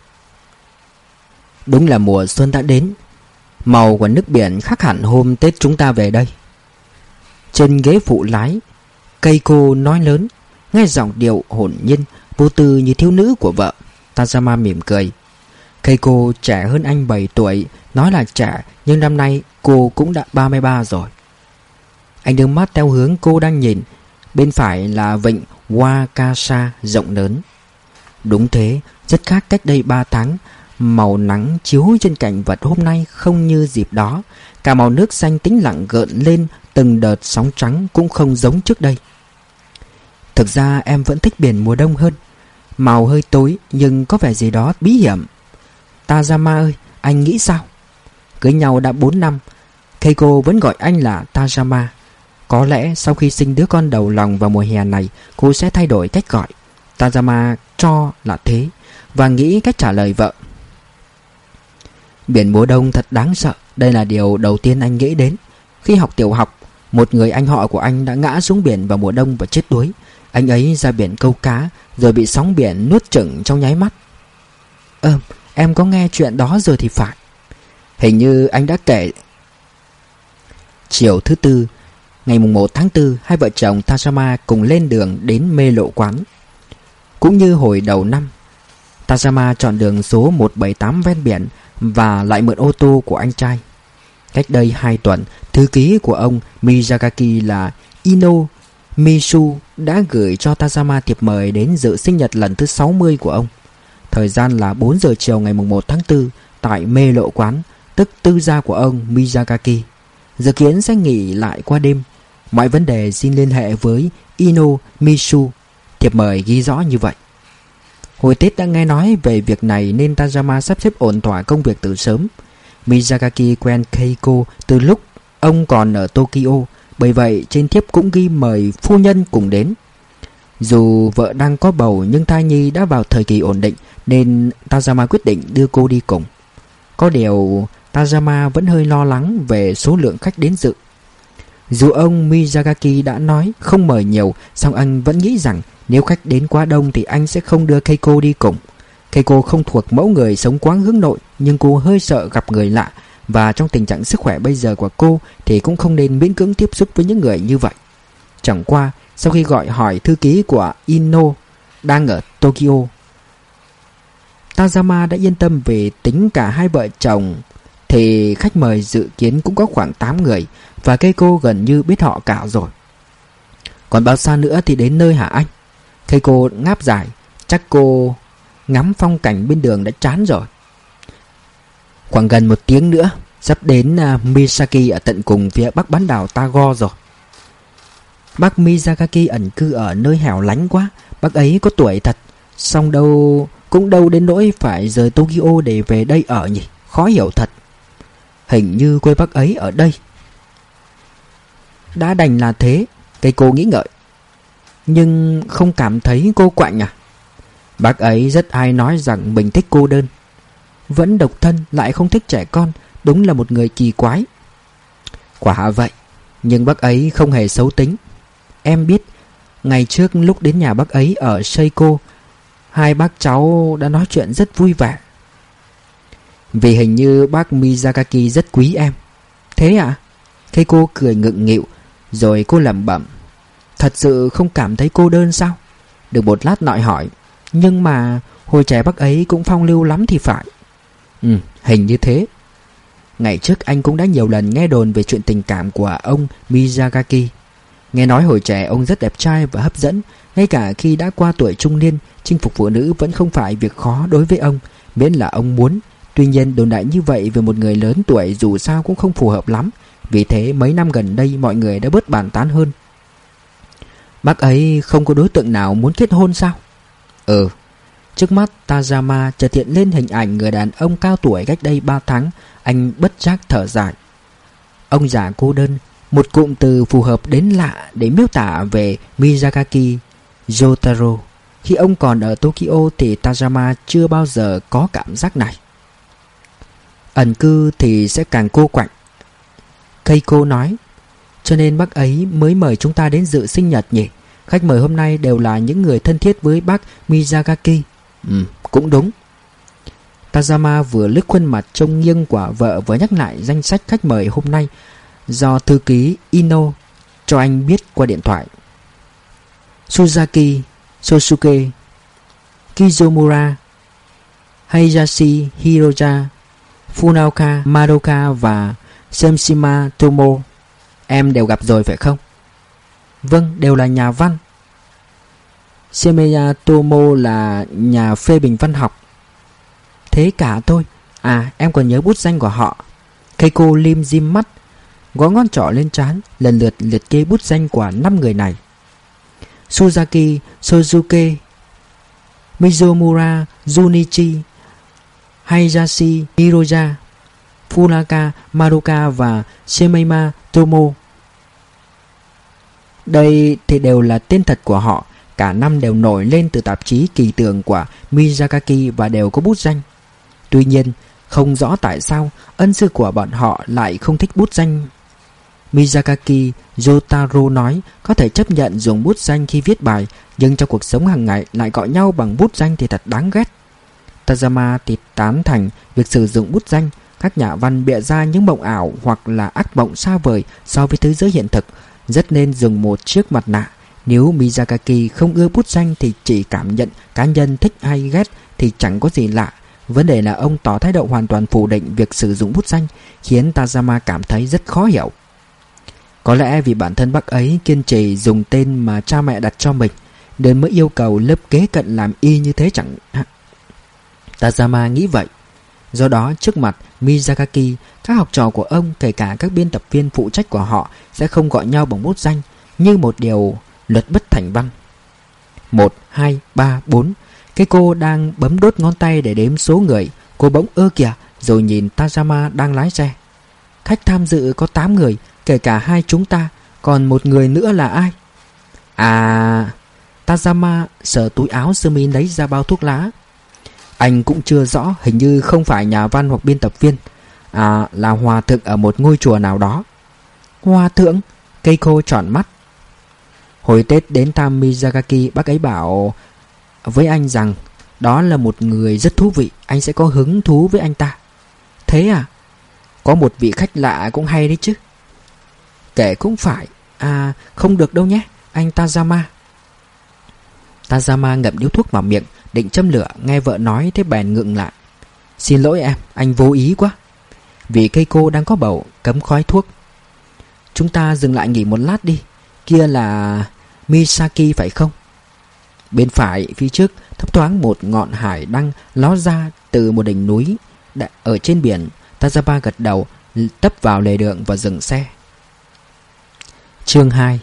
Đúng là mùa xuân đã đến. Màu của nước biển khác hẳn hôm Tết chúng ta về đây. Trên ghế phụ lái, Keiko nói lớn, nghe giọng điệu hồn nhiên, vô tư như thiếu nữ của vợ. Tajama mỉm cười. Keiko trẻ hơn anh bảy tuổi. Nói là trẻ, nhưng năm nay cô cũng đã ba mươi ba rồi. Anh đưa mắt theo hướng cô đang nhìn. Bên phải là vịnh Wakasa rộng lớn. Đúng thế, rất khác cách đây ba tháng. Màu nắng chiếu trên cảnh vật hôm nay không như dịp đó. Cả màu nước xanh tĩnh lặng gợn lên từng đợt sóng trắng cũng không giống trước đây. Thực ra em vẫn thích biển mùa đông hơn. Màu hơi tối nhưng có vẻ gì đó bí hiểm. Tajama ơi, anh nghĩ sao? Cưới nhau đã bốn năm, Keiko vẫn gọi anh là Tajama. Có lẽ sau khi sinh đứa con đầu lòng vào mùa hè này, cô sẽ thay đổi cách gọi. Tajama cho là thế và nghĩ cách trả lời vợ. Biển mùa đông thật đáng sợ. Đây là điều đầu tiên anh nghĩ đến. Khi học tiểu học, một người anh họ của anh đã ngã xuống biển vào mùa đông và chết đuối. Anh ấy ra biển câu cá rồi bị sóng biển nuốt chửng trong nháy mắt. Ơ, em có nghe chuyện đó rồi thì phải. Hình như anh đã kể. Chiều thứ tư, ngày mùng một tháng tư, hai vợ chồng Tajama cùng lên đường đến mê lộ quán. Cũng như hồi đầu năm, Tajama chọn đường số một bảy tám ven biển và lại mượn ô tô của anh trai. Cách đây hai tuần, thư ký của ông Miyazaki là Ino Misu đã gửi cho Tajama thiệp mời đến dự sinh nhật lần thứ sáu mươi của ông. Thời gian là bốn giờ chiều ngày mùng một tháng tư tại mê lộ quán, tức tư gia của ông Miyazaki. Dự kiến sẽ nghỉ lại qua đêm. Mọi vấn đề xin liên hệ với Ino Misu. Thiệp mời ghi rõ như vậy. Hồi Tết đã nghe nói về việc này nên Tajama sắp xếp ổn thỏa công việc từ sớm. Miyazaki quen Keiko từ lúc ông còn ở Tokyo, bởi vậy trên thiếp cũng ghi mời phu nhân cùng đến. Dù vợ đang có bầu nhưng thai nhi đã vào thời kỳ ổn định nên Tajama quyết định đưa cô đi cùng. Có điều Tajama vẫn hơi lo lắng về số lượng khách đến dự. Dù ông Miyazaki đã nói không mời nhiều, song anh vẫn nghĩ rằng nếu khách đến quá đông thì anh sẽ không đưa Keiko đi cùng. Keiko không thuộc mẫu người sống quá hướng nội, nhưng cô hơi sợ gặp người lạ, và trong tình trạng sức khỏe bây giờ của cô thì cũng không nên miễn cưỡng tiếp xúc với những người như vậy. Chẳng qua, sau khi gọi hỏi thư ký của Ino đang ở Tokyo, Tajama đã yên tâm về tính cả hai vợ chồng thì khách mời dự kiến cũng có khoảng tám người, và Keiko gần như biết họ cả rồi. Còn bao xa nữa thì đến nơi hả anh? Keiko ngáp dài, chắc cô ngắm phong cảnh bên đường đã chán rồi. Khoảng gần một tiếng nữa, sắp đến uh, Misaki ở tận cùng phía bắc bán đảo Tagore rồi. Bác Miyazaki ẩn cư ở nơi hẻo lánh quá. Bác ấy có tuổi thật, song đâu cũng đâu đến nỗi phải rời Tokyo để về đây ở nhỉ. Khó hiểu thật. Hình như quê bác ấy ở đây. Đã đành là thế, Keiko nghĩ ngợi. Nhưng không cảm thấy cô quạnh à? Bác ấy rất hay nói rằng mình thích cô đơn. Vẫn độc thân lại không thích trẻ con. Đúng là một người kỳ quái. Quả vậy. Nhưng bác ấy không hề xấu tính. Em biết, ngày trước lúc đến nhà bác ấy ở Seiko, hai bác cháu đã nói chuyện rất vui vẻ. Vì hình như bác Miyazaki rất quý em. Thế ạ? À? Keiko cười ngượng nghịu. Rồi cô lẩm bẩm, thật sự không cảm thấy cô đơn sao? Được một lát nội hỏi, nhưng mà hồi trẻ bác ấy cũng phong lưu lắm thì phải. Ừ, hình như thế. Ngày trước anh cũng đã nhiều lần nghe đồn về chuyện tình cảm của ông Miyazaki. Nghe nói hồi trẻ ông rất đẹp trai và hấp dẫn. Ngay cả khi đã qua tuổi trung niên, chinh phục phụ nữ vẫn không phải việc khó đối với ông, miễn là ông muốn. Tuy nhiên đồn đại như vậy về một người lớn tuổi dù sao cũng không phù hợp lắm. Vì thế mấy năm gần đây mọi người đã bớt bàn tán hơn. Bác ấy không có đối tượng nào muốn kết hôn sao? Ừ. Trước mắt Tajama chợt hiện lên hình ảnh người đàn ông cao tuổi cách đây ba tháng. Anh bất giác thở dài. Ông già cô đơn, một cụm từ phù hợp đến lạ để miêu tả về Miyazaki Jotaro. Khi ông còn ở Tokyo thì Tajama chưa bao giờ có cảm giác này. Ẩn cư thì sẽ càng cô quạnh, Keiko nói. Cho nên bác ấy mới mời chúng ta đến dự sinh nhật nhỉ? Khách mời hôm nay đều là những người thân thiết với bác Miyazaki. Ừ, cũng đúng. Tajama vừa liếc khuôn mặt trông nghiêng của vợ vừa nhắc lại danh sách khách mời hôm nay do thư ký Ino cho anh biết qua điện thoại. Suzaki Sosuke, Kizomura, Hayashi Hiroja, Funaoka Madoka và Semshima Tomo. Em đều gặp rồi phải không? Vâng, đều là nhà văn. Semeya Tomo là nhà phê bình văn học. Thế cả tôi. À, em còn nhớ bút danh của họ. Keiko lim dim mắt, gõ ngón trỏ lên trán, lần lượt liệt kê bút danh của năm người này. Suzaki Sosuke, Mizumura Junichi, Hayashi Hiroja, Funaka Madoka và Semeima Tomo. Đây thì đều là tên thật của họ. Cả năm đều nổi lên từ tạp chí kỳ tưởng của Miyazaki và đều có bút danh. Tuy nhiên, không rõ tại sao ân sư của bọn họ lại không thích bút danh. Miyazaki Yotaro nói có thể chấp nhận dùng bút danh khi viết bài, nhưng trong cuộc sống hàng ngày lại gọi nhau bằng bút danh thì thật đáng ghét. Tajama thì tán thành việc sử dụng bút danh. Các nhà văn bịa ra những mộng ảo hoặc là ác mộng xa vời so với thế giới hiện thực, rất nên dùng một chiếc mặt nạ. Nếu Miyazaki không ưa bút danh thì chỉ cảm nhận cá nhân thích hay ghét thì chẳng có gì lạ. Vấn đề là ông tỏ thái độ hoàn toàn phủ định việc sử dụng bút danh, khiến Tajama cảm thấy rất khó hiểu. Có lẽ vì bản thân bác ấy kiên trì dùng tên mà cha mẹ đặt cho mình, nên mới yêu cầu lớp kế cận làm y như thế chẳng hạn. Tajama nghĩ vậy. Do đó trước mặt Miyazaki, các học trò của ông, kể cả các biên tập viên phụ trách của họ, sẽ không gọi nhau bằng bút danh, như một điều luật bất thành văn. Một, hai, ba, bốn. Cái cô đang bấm đốt ngón tay để đếm số người. Cô bỗng ơ kìa, rồi nhìn Tajama đang lái xe. Khách tham dự có tám người, kể cả hai chúng ta. Còn một người nữa là ai? À... Tajama sờ túi áo sơ mi lấy ra bao thuốc lá. Anh cũng chưa rõ, hình như không phải nhà văn hoặc biên tập viên. À, là hòa thượng ở một ngôi chùa nào đó. Hòa thượng? Keiko tròn mắt. Hồi Tết đến thăm Miyazaki, bác ấy bảo với anh rằng đó là một người rất thú vị, anh sẽ có hứng thú với anh ta. Thế à? Có một vị khách lạ cũng hay đấy chứ. Kể cũng phải. À, không được đâu nhé, anh Tajama. Tajama ngậm điếu thuốc vào miệng, định châm lửa, nghe vợ nói thế bèn ngượng lại. Xin lỗi em, anh vô ý quá. Vì Keiko đang có bầu, cấm khói thuốc. Chúng ta dừng lại nghỉ một lát đi. Kia là Misaki phải không? Bên phải phía trước thấp thoáng một ngọn hải đăng ló ra từ một đỉnh núi ở trên biển. Tajama gật đầu, tấp vào lề đường và dừng xe. Chương hai.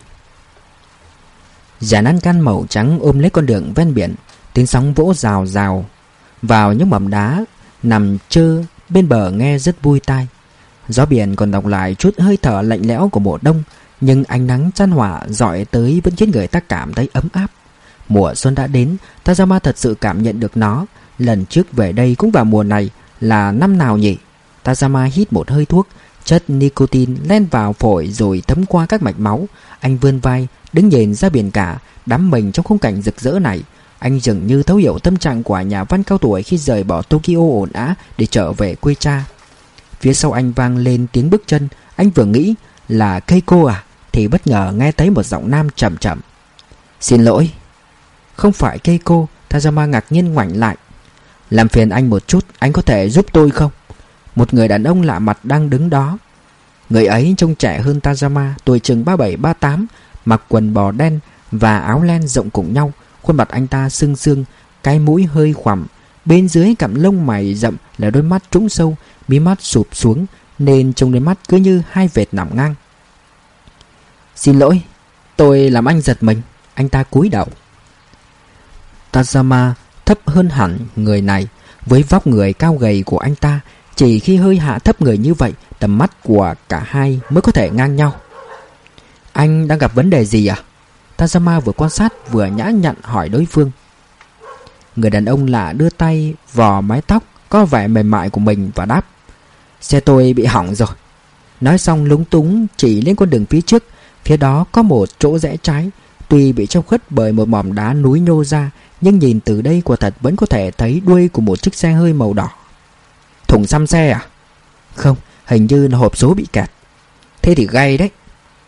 Dàn lan can màu trắng ôm lấy con đường ven biển. Tiếng sóng vỗ rào rào vào những mỏm đá nằm trơ bên bờ nghe rất vui tai. Gió biển còn đọng lại chút hơi thở lạnh lẽo của mùa đông, nhưng ánh nắng chan hỏa rọi tới vẫn khiến người ta cảm thấy ấm áp. Mùa xuân đã đến, Tajama thật sự cảm nhận được nó. Lần trước về đây cũng vào mùa này, là năm nào nhỉ? Tajama hít một hơi thuốc, chất nicotine len vào phổi rồi thấm qua các mạch máu. Anh vươn vai, đứng nhìn ra biển cả, đắm mình trong khung cảnh rực rỡ này. Anh dường như thấu hiểu tâm trạng của nhà văn cao tuổi khi rời bỏ Tokyo ổn ả để trở về quê cha. Phía sau anh vang lên tiếng bước chân. Anh vừa nghĩ là Keiko à, thì bất ngờ nghe thấy một giọng nam chậm chậm. Xin lỗi. Không phải Keiko. Tajama ngạc nhiên ngoảnh lại. Làm phiền anh một chút, anh có thể giúp tôi không? Một người đàn ông lạ mặt đang đứng đó. Người ấy trông trẻ hơn Tajama, tuổi chừng ba bảy ba tám, mặc quần bò đen và áo len rộng cùng nhau. Khuôn mặt anh ta sưng sương, cái mũi hơi khoằm. Bên dưới cặp lông mày rậm là đôi mắt trũng sâu, mí mắt sụp xuống nên trông đôi mắt cứ như hai vệt nằm ngang. Xin lỗi, tôi làm anh giật mình. Anh ta cúi đầu. Tajama thấp hơn hẳn người này. Với vóc người cao gầy của anh ta, chỉ khi hơi hạ thấp người như vậy, tầm mắt của cả hai mới có thể ngang nhau. Anh đang gặp vấn đề gì à? Tajama vừa quan sát vừa nhã nhặn hỏi đối phương. người đàn ông lạ đưa tay vò mái tóc có vẻ mềm mại của mình và đáp: Xe tôi bị hỏng rồi. Nói xong lúng túng chỉ lên con đường phía trước. Phía đó có một chỗ rẽ trái, tuy bị che khuất bởi một mỏm đá núi nhô ra, nhưng nhìn từ đây quả thật vẫn có thể thấy đuôi của một chiếc xe hơi màu đỏ. Thùng xăm xe à? Không, hình như là hộp số bị kẹt. Thế thì gay đấy.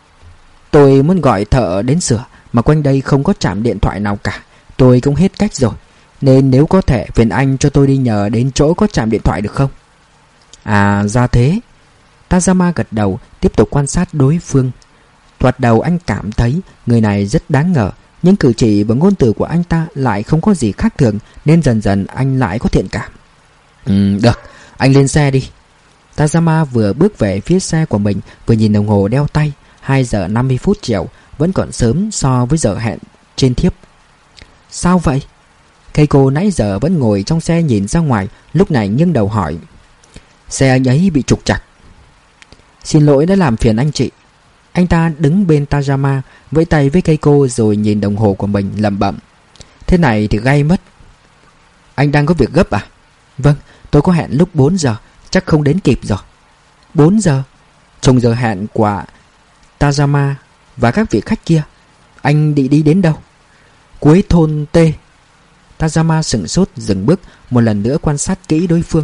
Tôi muốn gọi thợ đến sửa, mà quanh đây không có trạm điện thoại nào cả. Tôi cũng hết cách rồi, nên nếu có thể phiền anh cho tôi đi nhờ đến chỗ có trạm điện thoại được không? À, ra thế. Tajama gật đầu, tiếp tục quan sát đối phương. Thoạt đầu anh cảm thấy người này rất đáng ngờ, nhưng cử chỉ và ngôn từ của anh ta lại không có gì khác thường, nên dần dần anh lại có thiện cảm. Ừ, được, anh lên xe đi. Tajama vừa bước về phía xe của mình, vừa nhìn đồng hồ đeo tay. Hai giờ năm mươi phút chiều, vẫn còn sớm so với giờ hẹn trên thiếp. Sao vậy? Keiko nãy giờ vẫn ngồi trong xe nhìn ra ngoài, lúc này nghiêng đầu hỏi: Xe anh ấy bị trục trặc. Xin lỗi đã làm phiền anh chị. Anh ta đứng bên Tajama, vẫy tay với Keiko rồi nhìn đồng hồ của mình lẩm bẩm: Thế này thì gay mất. Anh đang có việc gấp à? Vâng, tôi có hẹn lúc bốn giờ, chắc không đến kịp rồi. Bốn giờ? Trùng giờ hẹn của Tajama và các vị khách kia. Anh định đi đến đâu? Cuối thôn T. Tajama sửng sốt dừng bước, một lần nữa quan sát kỹ đối phương.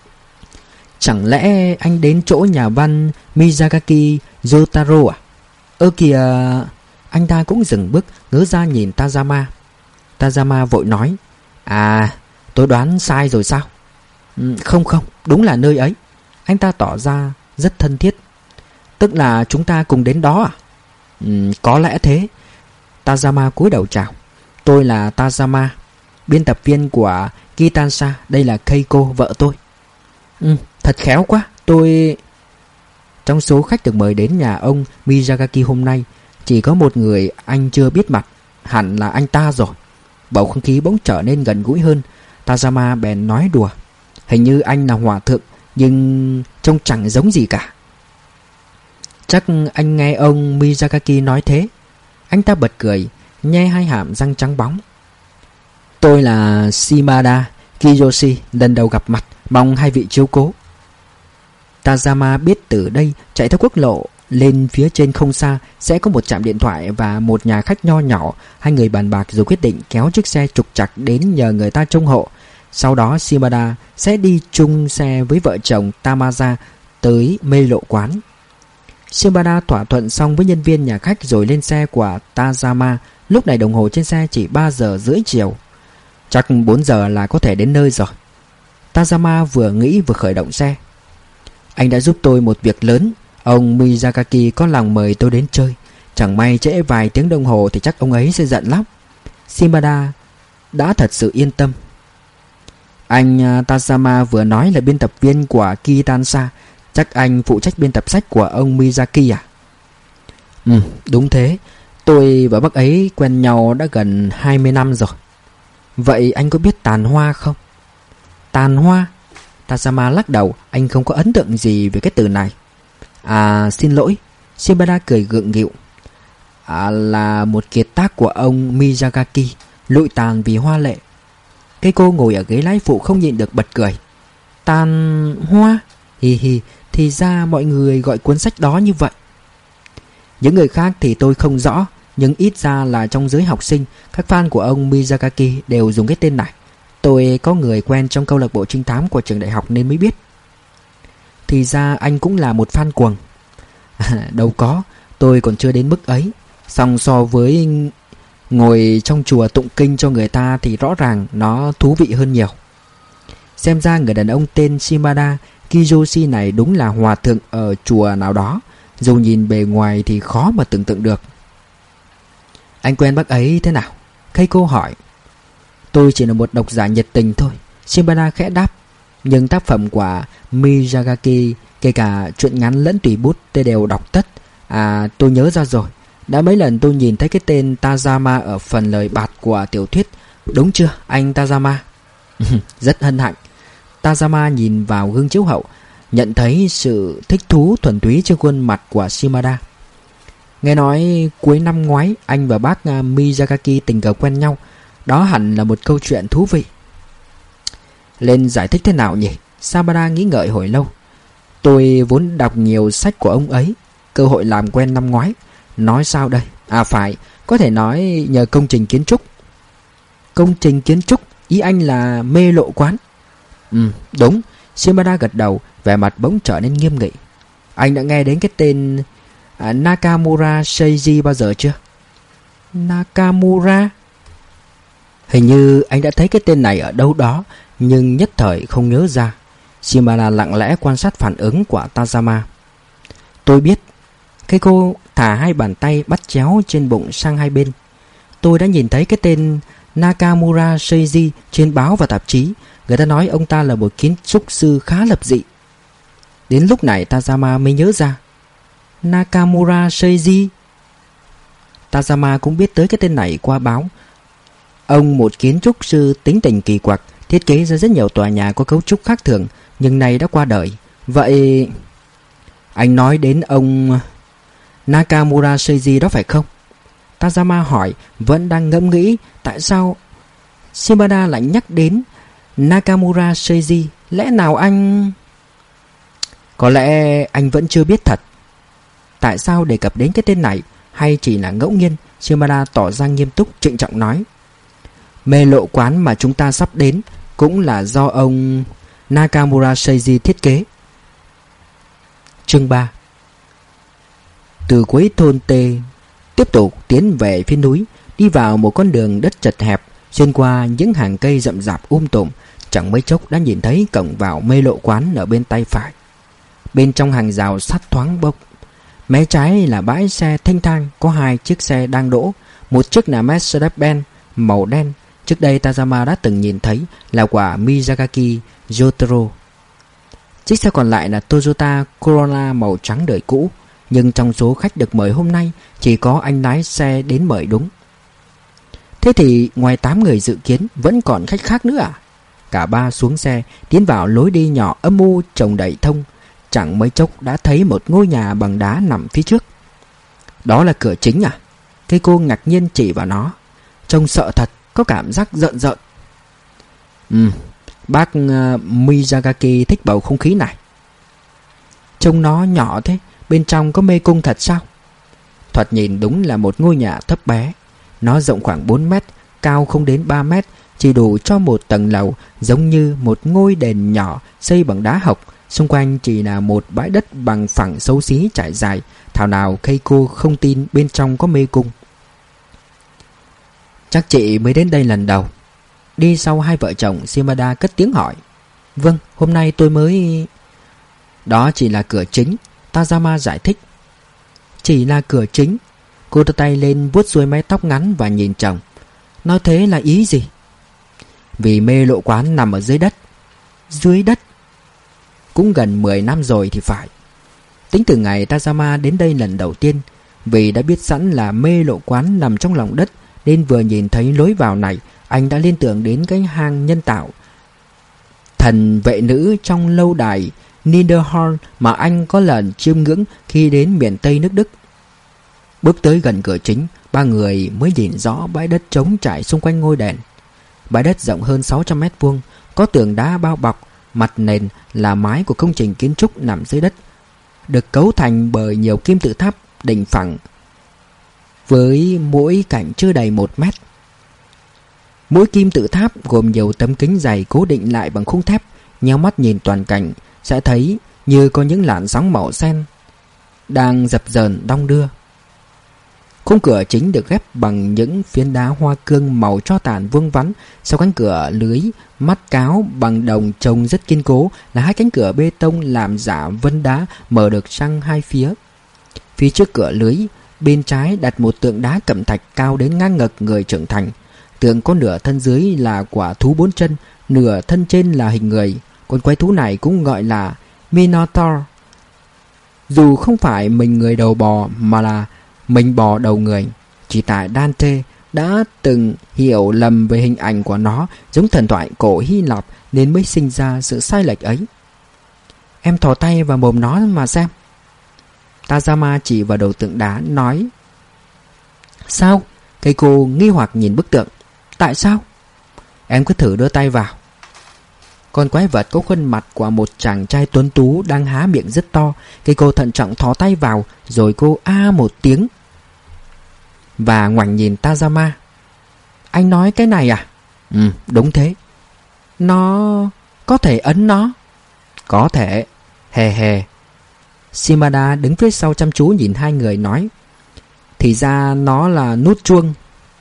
Chẳng lẽ anh đến chỗ nhà văn Miyazaki Jotaro à? Ơ kìa. Anh ta cũng dừng bước, ngớ ra nhìn Tajama. Tajama vội nói: À, tôi đoán sai rồi sao? Ừ, không không, đúng là nơi ấy. Anh ta tỏ ra rất thân thiết. Tức là chúng ta cùng đến đó à? Ừ, có lẽ thế. Tajama cúi đầu chào. Tôi là Tajama, biên tập viên của Kitansa. Đây là Keiko, vợ tôi. Ừ, thật khéo quá. Tôi... Trong số khách được mời đến nhà ông Miyazaki hôm nay, chỉ có một người anh chưa biết mặt. Hẳn là anh ta rồi. Bầu không khí bỗng trở nên gần gũi hơn. Tajama bèn nói đùa: Hình như anh là hòa thượng, nhưng trông chẳng giống gì cả. Chắc anh nghe ông Miyazaki nói thế. Anh ta bật cười, nhe hai hàm răng trắng bóng. Tôi là Shimada Kiyoshi, lần đầu gặp mặt, mong hai vị chiếu cố. Tajama biết từ đây chạy theo quốc lộ lên phía trên không xa sẽ có một trạm điện thoại và một nhà khách nho nhỏ. Hai người bàn bạc rồi quyết định kéo chiếc xe trục trặc đến nhờ người ta trông hộ. Sau đó Shimada sẽ đi chung xe với vợ chồng Tamaza tới mê lộ quán. Shimada thỏa thuận xong với nhân viên nhà khách rồi lên xe của Tajama. Lúc này đồng hồ trên xe chỉ ba giờ rưỡi chiều. Chắc bốn giờ là có thể đến nơi rồi. Tajama vừa nghĩ vừa khởi động xe. Anh đã giúp tôi một việc lớn. Ông Miyazaki có lòng mời tôi đến chơi. Chẳng may trễ vài tiếng đồng hồ thì chắc ông ấy sẽ giận lắm. Shimada đã thật sự yên tâm. Anh Tajama vừa nói là biên tập viên của Kitansa. Chắc anh phụ trách biên tập sách của ông Miyazaki à? Ừ, đúng thế. Tôi và bác ấy quen nhau đã gần hai mươi năm rồi. Vậy anh có biết tàn hoa không? Tàn hoa? Tajama lắc đầu, anh không có ấn tượng gì về cái từ này. À, xin lỗi. Shimada cười gượng nghịu. À, là một kiệt tác của ông Miyazaki, lụi tàn vì hoa lệ. Cây cô ngồi ở ghế lái phụ không nhịn được bật cười. Tàn hoa? Hi hi, thì ra mọi người gọi cuốn sách đó như vậy. Những người khác thì tôi không rõ, nhưng ít ra là trong giới học sinh, các fan của ông Miyazaki đều dùng cái tên này. Tôi có người quen trong câu lạc bộ trinh thám của trường đại học nên mới biết. Thì ra anh cũng là một fan cuồng. Đâu có, tôi còn chưa đến mức ấy. Song so với ngồi trong chùa tụng kinh cho người ta thì rõ ràng nó thú vị hơn nhiều. Xem ra người đàn ông tên Shimada Kiyoshi này đúng là hòa thượng ở chùa nào đó. Dù nhìn bề ngoài thì khó mà tưởng tượng được. Anh quen bác ấy thế nào? Keiko hỏi. Tôi chỉ là một độc giả nhiệt tình thôi, Shimada khẽ đáp. Nhưng tác phẩm của Miyazaki, kể cả truyện ngắn lẫn tùy bút, tôi đều đọc tất. À, tôi nhớ ra rồi. Đã mấy lần tôi nhìn thấy cái tên Tajama ở phần lời bạt của tiểu thuyết. Đúng chưa anh Tajama? Rất hân hạnh. Tajama nhìn vào gương chiếu hậu, nhận thấy sự thích thú thuần túy trên khuôn mặt của Shimada. Nghe nói cuối năm ngoái anh và bác Miyazaki tình cờ quen nhau. Đó hẳn là một câu chuyện thú vị. Lên giải thích thế nào nhỉ? Sabara nghĩ ngợi hồi lâu. Tôi vốn đọc nhiều sách của ông ấy. Cơ hội làm quen năm ngoái. Nói sao đây? À phải, có thể nói nhờ công trình kiến trúc. Công trình kiến trúc? Ý anh là mê lộ quán? Ừ, đúng. Shimada gật đầu, vẻ mặt bỗng trở nên nghiêm nghị. Anh đã nghe đến cái tên à, Nakamura Seiji bao giờ chưa? Nakamura? Hình như anh đã thấy cái tên này ở đâu đó, nhưng nhất thời không nhớ ra. Shimada lặng lẽ quan sát phản ứng của Tazama. Tôi biết. Keiko thả hai bàn tay bắt chéo trên bụng sang hai bên. Tôi đã nhìn thấy cái tên Nakamura Seiji trên báo và tạp chí. Người ta nói ông ta là một kiến trúc sư khá lập dị. Đến lúc này Tazama mới nhớ ra. Nakamura Seiji. Tazama cũng biết tới cái tên này qua báo. Ông một kiến trúc sư tính tình kỳ quặc, thiết kế ra rất nhiều tòa nhà có cấu trúc khác thường, nhưng nay đã qua đời. Vậy anh nói đến ông Nakamura Seiji đó phải không? Tazama hỏi, vẫn đang ngẫm nghĩ tại sao Shimada lại nhắc đến Nakamura Seiji. Lẽ nào anh... Có lẽ anh vẫn chưa biết thật. Tại sao đề cập đến cái tên này, hay chỉ là ngẫu nhiên? Shimada tỏ ra nghiêm túc trịnh trọng nói. Mê lộ quán mà chúng ta sắp đến cũng là do ông Nakamura Seiji thiết kế. Chương ba. Từ cuối thôn T tiếp tục tiến về phía núi, đi vào một con đường đất chật hẹp, xuyên qua những hàng cây rậm rạp um tùm. Chẳng mấy chốc đã nhìn thấy cổng vào mê lộ quán ở bên tay phải. Bên trong hàng rào sắt thoáng bốc. Mé trái là bãi xe thênh thang, có hai chiếc xe đang đỗ. Một chiếc là Mercedes-Benz màu đen. Trước đây Tazama đã từng nhìn thấy, là của Miyazaki Jotaro. Chiếc xe còn lại là Toyota Corolla màu trắng đời cũ. Nhưng trong số khách được mời hôm nay, chỉ có anh lái xe đến mời đúng. Thế thì ngoài tám người dự kiến, vẫn còn khách khác nữa à? Cả ba xuống xe, tiến vào lối đi nhỏ âm u trồng đầy thông. Chẳng mấy chốc đã thấy một ngôi nhà bằng đá nằm phía trước. Đó là cửa chính à? Cây cô ngạc nhiên chỉ vào nó. Trông sợ thật, có cảm giác rợn rợn. Ừ, bác uh, Miyazaki thích bầu không khí này. Trông nó nhỏ thế, bên trong có mê cung thật sao? Thoạt nhìn đúng là một ngôi nhà thấp bé. Nó rộng khoảng bốn mét, cao không đến ba mét, chỉ đủ cho một tầng lầu, giống như một ngôi đền nhỏ xây bằng đá hộc. Xung quanh chỉ là một bãi đất bằng phẳng xấu xí trải dài. Thảo nào Keiko không tin bên trong có mê cung. Chắc chị mới đến đây lần đầu. Đi sau hai vợ chồng, Shimada cất tiếng hỏi. Vâng, hôm nay tôi mới... Đó chỉ là cửa chính, Tazama giải thích. Chỉ là cửa chính? Cô đưa tay lên vuốt xuôi mái tóc ngắn và nhìn chồng. Nói thế là ý gì? Vì mê lộ quán nằm ở dưới đất. Dưới đất? Cũng gần mười năm rồi thì phải. Tính từ ngày Tazama đến đây lần đầu tiên, vì đã biết sẵn là mê lộ quán nằm trong lòng đất, nên vừa nhìn thấy lối vào này, anh đã liên tưởng đến cái hang nhân tạo thần vệ nữ trong lâu đài Niederhorn mà anh có lần chiêm ngưỡng khi đến miền Tây nước Đức. Bước tới gần cửa chính, ba người mới nhìn rõ bãi đất trống trải xung quanh ngôi đền. Bãi đất rộng hơn sáu trăm mét vuông, có tường đá bao bọc, mặt nền là mái của công trình kiến trúc nằm dưới đất, được cấu thành bởi nhiều kim tự tháp đỉnh phẳng với mỗi cạnh chưa đầy một mét. Mỗi kim tự tháp gồm nhiều tấm kính dày cố định lại bằng khung thép. Nheo mắt nhìn toàn cảnh sẽ thấy như có những làn sóng màu xanh đang dập dờn đong đưa. Khung cửa chính được ghép bằng những phiến đá hoa cương màu tro tàn vuông vắn. Sau cánh cửa lưới mắt cáo bằng đồng trông rất kiên cố là hai cánh cửa bê tông làm giả vân đá mở được sang hai phía. Phía trước cửa lưới, bên trái đặt một tượng đá cẩm thạch cao đến ngang ngực người trưởng thành. Tượng có nửa thân dưới là quả thú bốn chân, nửa thân trên là hình người. Con quái thú này cũng gọi là Minotaur. Dù không phải mình người đầu bò mà là mình bò đầu người. Chỉ tại Dante đã từng hiểu lầm về hình ảnh của nó giống thần thoại cổ Hy Lạp nên mới sinh ra sự sai lệch ấy. Em thò tay vào mồm nó mà xem. Tazama chỉ vào đầu tượng đá nói. Sao? Keiko nghi hoặc nhìn bức tượng. Tại sao? Em cứ thử đưa tay vào. Con quái vật có khuôn mặt của một chàng trai tuấn tú đang há miệng rất to. Keiko thận trọng thò tay vào, rồi cô a một tiếng và ngoảnh nhìn Tazama. Anh nói cái này à? Ừ, đúng thế. Nó... có thể ấn nó? Có thể. Hề hề. Shimada đứng phía sau chăm chú nhìn hai người nói. Thì ra nó là nút chuông.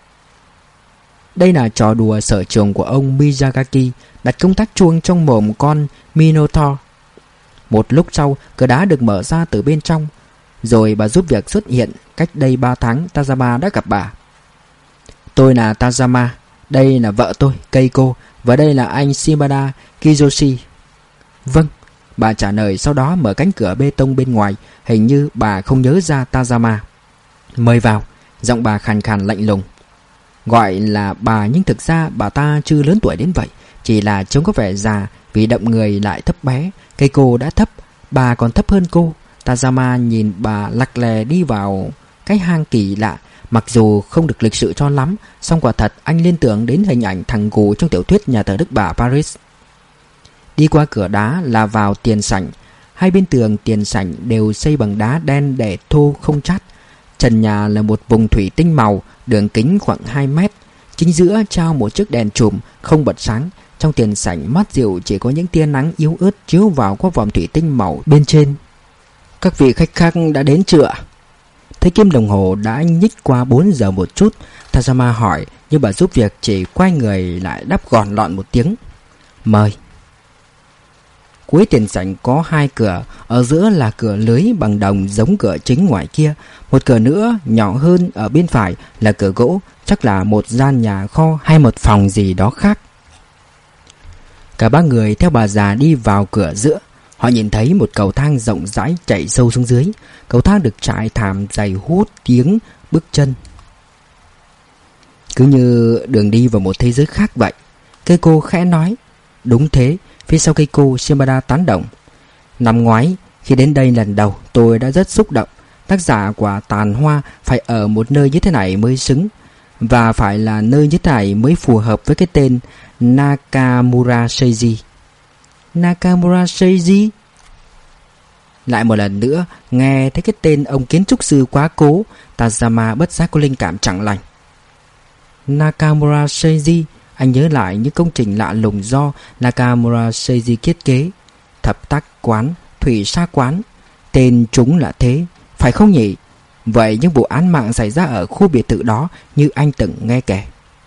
Đây là trò đùa sở trường của ông Miyazaki, đặt công tắc chuông trong mồm con Minotaur. Một lúc sau, cửa đá được mở ra từ bên trong. Rồi bà giúp việc xuất hiện. Cách đây ba tháng, Tazama đã gặp bà. Tôi là Tazama. Đây là vợ tôi, Keiko. Và đây là anh Shimada Kiyoshi. Vâng, bà trả lời, sau đó mở cánh cửa bê tông bên ngoài. Hình như bà không nhớ ra Tazama. Mời vào. Giọng bà khàn khàn lạnh lùng. Gọi là bà nhưng thực ra bà ta chưa lớn tuổi đến vậy. Chỉ là trông có vẻ già vì động người lại thấp bé. Keiko đã thấp, bà còn thấp hơn cô. Tazama nhìn bà lặc lè đi vào cái hang kỳ lạ. Mặc dù không được lịch sự cho lắm, song quả thật anh liên tưởng đến hình ảnh thằng gù trong tiểu thuyết Nhà thờ Đức Bà Paris. Đi qua cửa đá là vào tiền sảnh. Hai bên tường tiền sảnh đều xây bằng đá đen để thô không chát. Trần nhà là một vùng thủy tinh màu, đường kính khoảng hai mét. Chính giữa trao một chiếc đèn chùm không bật sáng. Trong tiền sảnh mát dịu chỉ có những tia nắng yếu ớt chiếu vào qua vòm thủy tinh màu bên trên. Các vị khách khác đã đến chưa? Thấy kim đồng hồ đã nhích qua bốn giờ một chút, Tazama hỏi, nhưng bà giúp việc chỉ quay người lại đáp gọn lọn một tiếng. Mời. Cuối tiền sảnh có hai cửa, ở giữa là cửa lưới bằng đồng giống cửa chính ngoài kia. Một cửa nữa nhỏ hơn ở bên phải là cửa gỗ, chắc là một gian nhà kho hay một phòng gì đó khác. Cả ba người theo bà già đi vào cửa giữa. Họ nhìn thấy một cầu thang rộng rãi chạy sâu xuống dưới. Cầu thang được trải thảm dày hút tiếng bước chân, cứ như đường đi vào một thế giới khác vậy. Keiko khẽ nói. Đúng thế. Phía sau Keiko, Shimada tán đồng. Năm ngoái khi đến đây lần đầu, tôi đã rất xúc động. Tác giả của Tàn Hoa phải ở một nơi như thế này mới xứng, và phải là nơi như thế này mới phù hợp với cái tên Nakamura Seiji. Nakamura Seiji? Lại một lần nữa nghe thấy cái tên ông kiến trúc sư quá cố, Tazama bất giác có linh cảm chẳng lành. Nakamura Seiji. Anh nhớ lại những công trình lạ lùng do Nakamura Seiji thiết kế. Thập tác quán, thủy sa quán. Tên chúng là thế, phải không nhỉ? Vậy những vụ án mạng xảy ra ở khu biệt thự đó như anh từng nghe kể.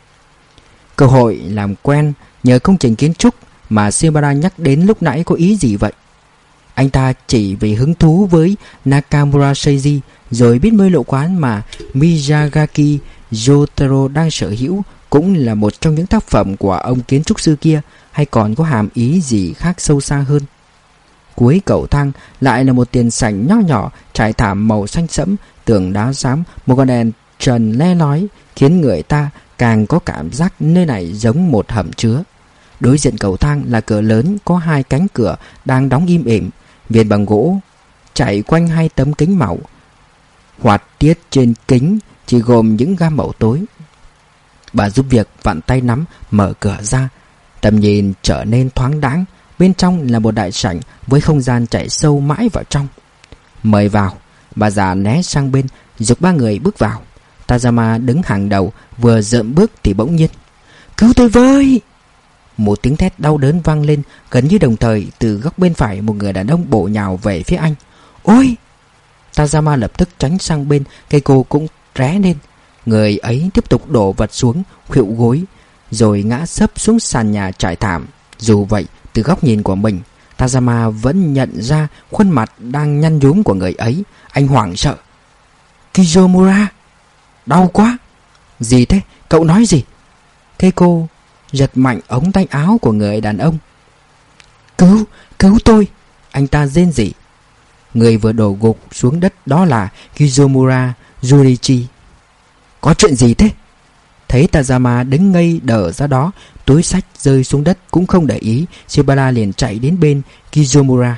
Cơ hội làm quen nhờ công trình kiến trúc mà Shimada nhắc đến lúc nãy có ý gì vậy? Anh ta chỉ vì hứng thú với Nakamura Seiji, rồi biết mê lộ quán mà Miyazaki Jotaro đang sở hữu cũng là một trong những tác phẩm của ông kiến trúc sư kia, hay còn có hàm ý gì khác sâu xa hơn? Cuối cầu thang lại là một tiền sảnh nho nhỏ trải thảm màu xanh sẫm, tường đá xám, một con đèn trần le lói khiến người ta càng có cảm giác nơi này giống một hầm chứa. Đối diện cầu thang là cửa lớn có hai cánh cửa đang đóng im ỉm, viền bằng gỗ, chạy quanh hai tấm kính màu. Hoạt tiết trên kính chỉ gồm những gam màu tối. Bà giúp việc vặn tay nắm mở cửa ra, tầm nhìn trở nên thoáng đãng. Bên trong là một đại sảnh với không gian chạy sâu mãi vào trong. Mời vào. Bà già né sang bên, giục ba người bước vào. Tazama đứng hàng đầu, vừa dợm bước thì bỗng nhiên: Cứu tôi với! Một tiếng thét đau đớn vang lên. Gần như đồng thời, từ góc bên phải, một người đàn ông bổ nhào về phía anh. Ôi! Tazama lập tức tránh sang bên. Keiko cũng ré lên. Người ấy tiếp tục đổ vật xuống, khuỵu gối, rồi ngã sấp xuống sàn nhà trải thảm. Dù vậy, từ góc nhìn của mình, Tazama vẫn nhận ra khuôn mặt đang nhăn nhúm của người ấy. Anh hoảng sợ. Kizomura! Đau quá! Gì thế? Cậu nói gì? Keiko giật mạnh ống tay áo của người đàn ông. Cứu! Cứu tôi! Anh ta rên rỉ. Người vừa đổ gục xuống đất đó là Kizomura Junichi. Có chuyện gì thế? Thấy Tazama đứng ngây đờ ra đó, túi xách rơi xuống đất cũng không để ý, Shibara liền chạy đến bên Kizomura.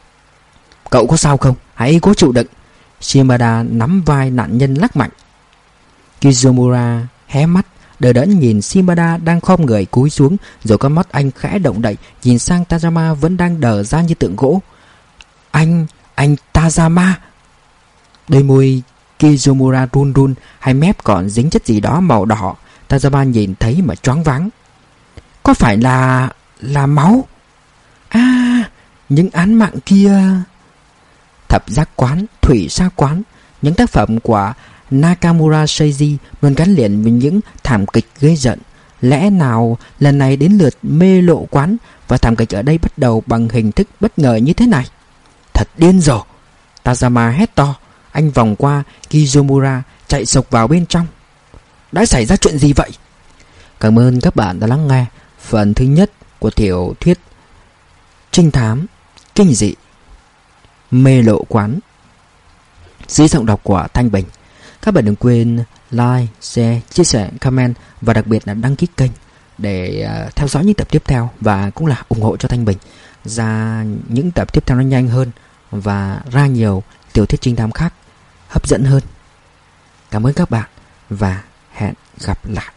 Cậu có sao không? Hãy cố chịu đựng. Shibara nắm vai nạn nhân lắc mạnh. Kizomura hé mắt, đờ đẫn nhìn Shimada đang khom người cúi xuống, rồi con mắt anh khẽ động đậy, nhìn sang Tajama vẫn đang đờ ra như tượng gỗ. Anh, anh Tajama. Đôi môi Kizumura run run, hai mép còn dính chất gì đó màu đỏ. Tajama nhìn thấy mà choáng váng. Có phải là... là máu? À, những án mạng kia... Thập giác quán, thủy sa quán, những tác phẩm của Nakamura Seiji luôn gắn liền với những thảm kịch gây giận. Lẽ nào lần này đến lượt mê lộ quán, và thảm kịch ở đây bắt đầu bằng hình thức bất ngờ như thế này? Thật điên rồ! Tajama hét to. Anh vòng qua Kizumura, chạy sộc vào bên trong. Đã xảy ra chuyện gì vậy? Cảm ơn các bạn đã lắng nghe phần thứ nhất của tiểu thuyết trinh thám kinh dị Mê lộ quán, dưới giọng đọc của Thanh Bình. Các bạn đừng quên like, share, chia sẻ, comment và đặc biệt là đăng ký kênh để uh, theo dõi những tập tiếp theo, và cũng là ủng hộ cho Thanh Bình ra những tập tiếp theo nó nhanh hơn và ra nhiều tiểu thuyết trinh thám khác hấp dẫn hơn. Cảm ơn các bạn và hẹn gặp lại.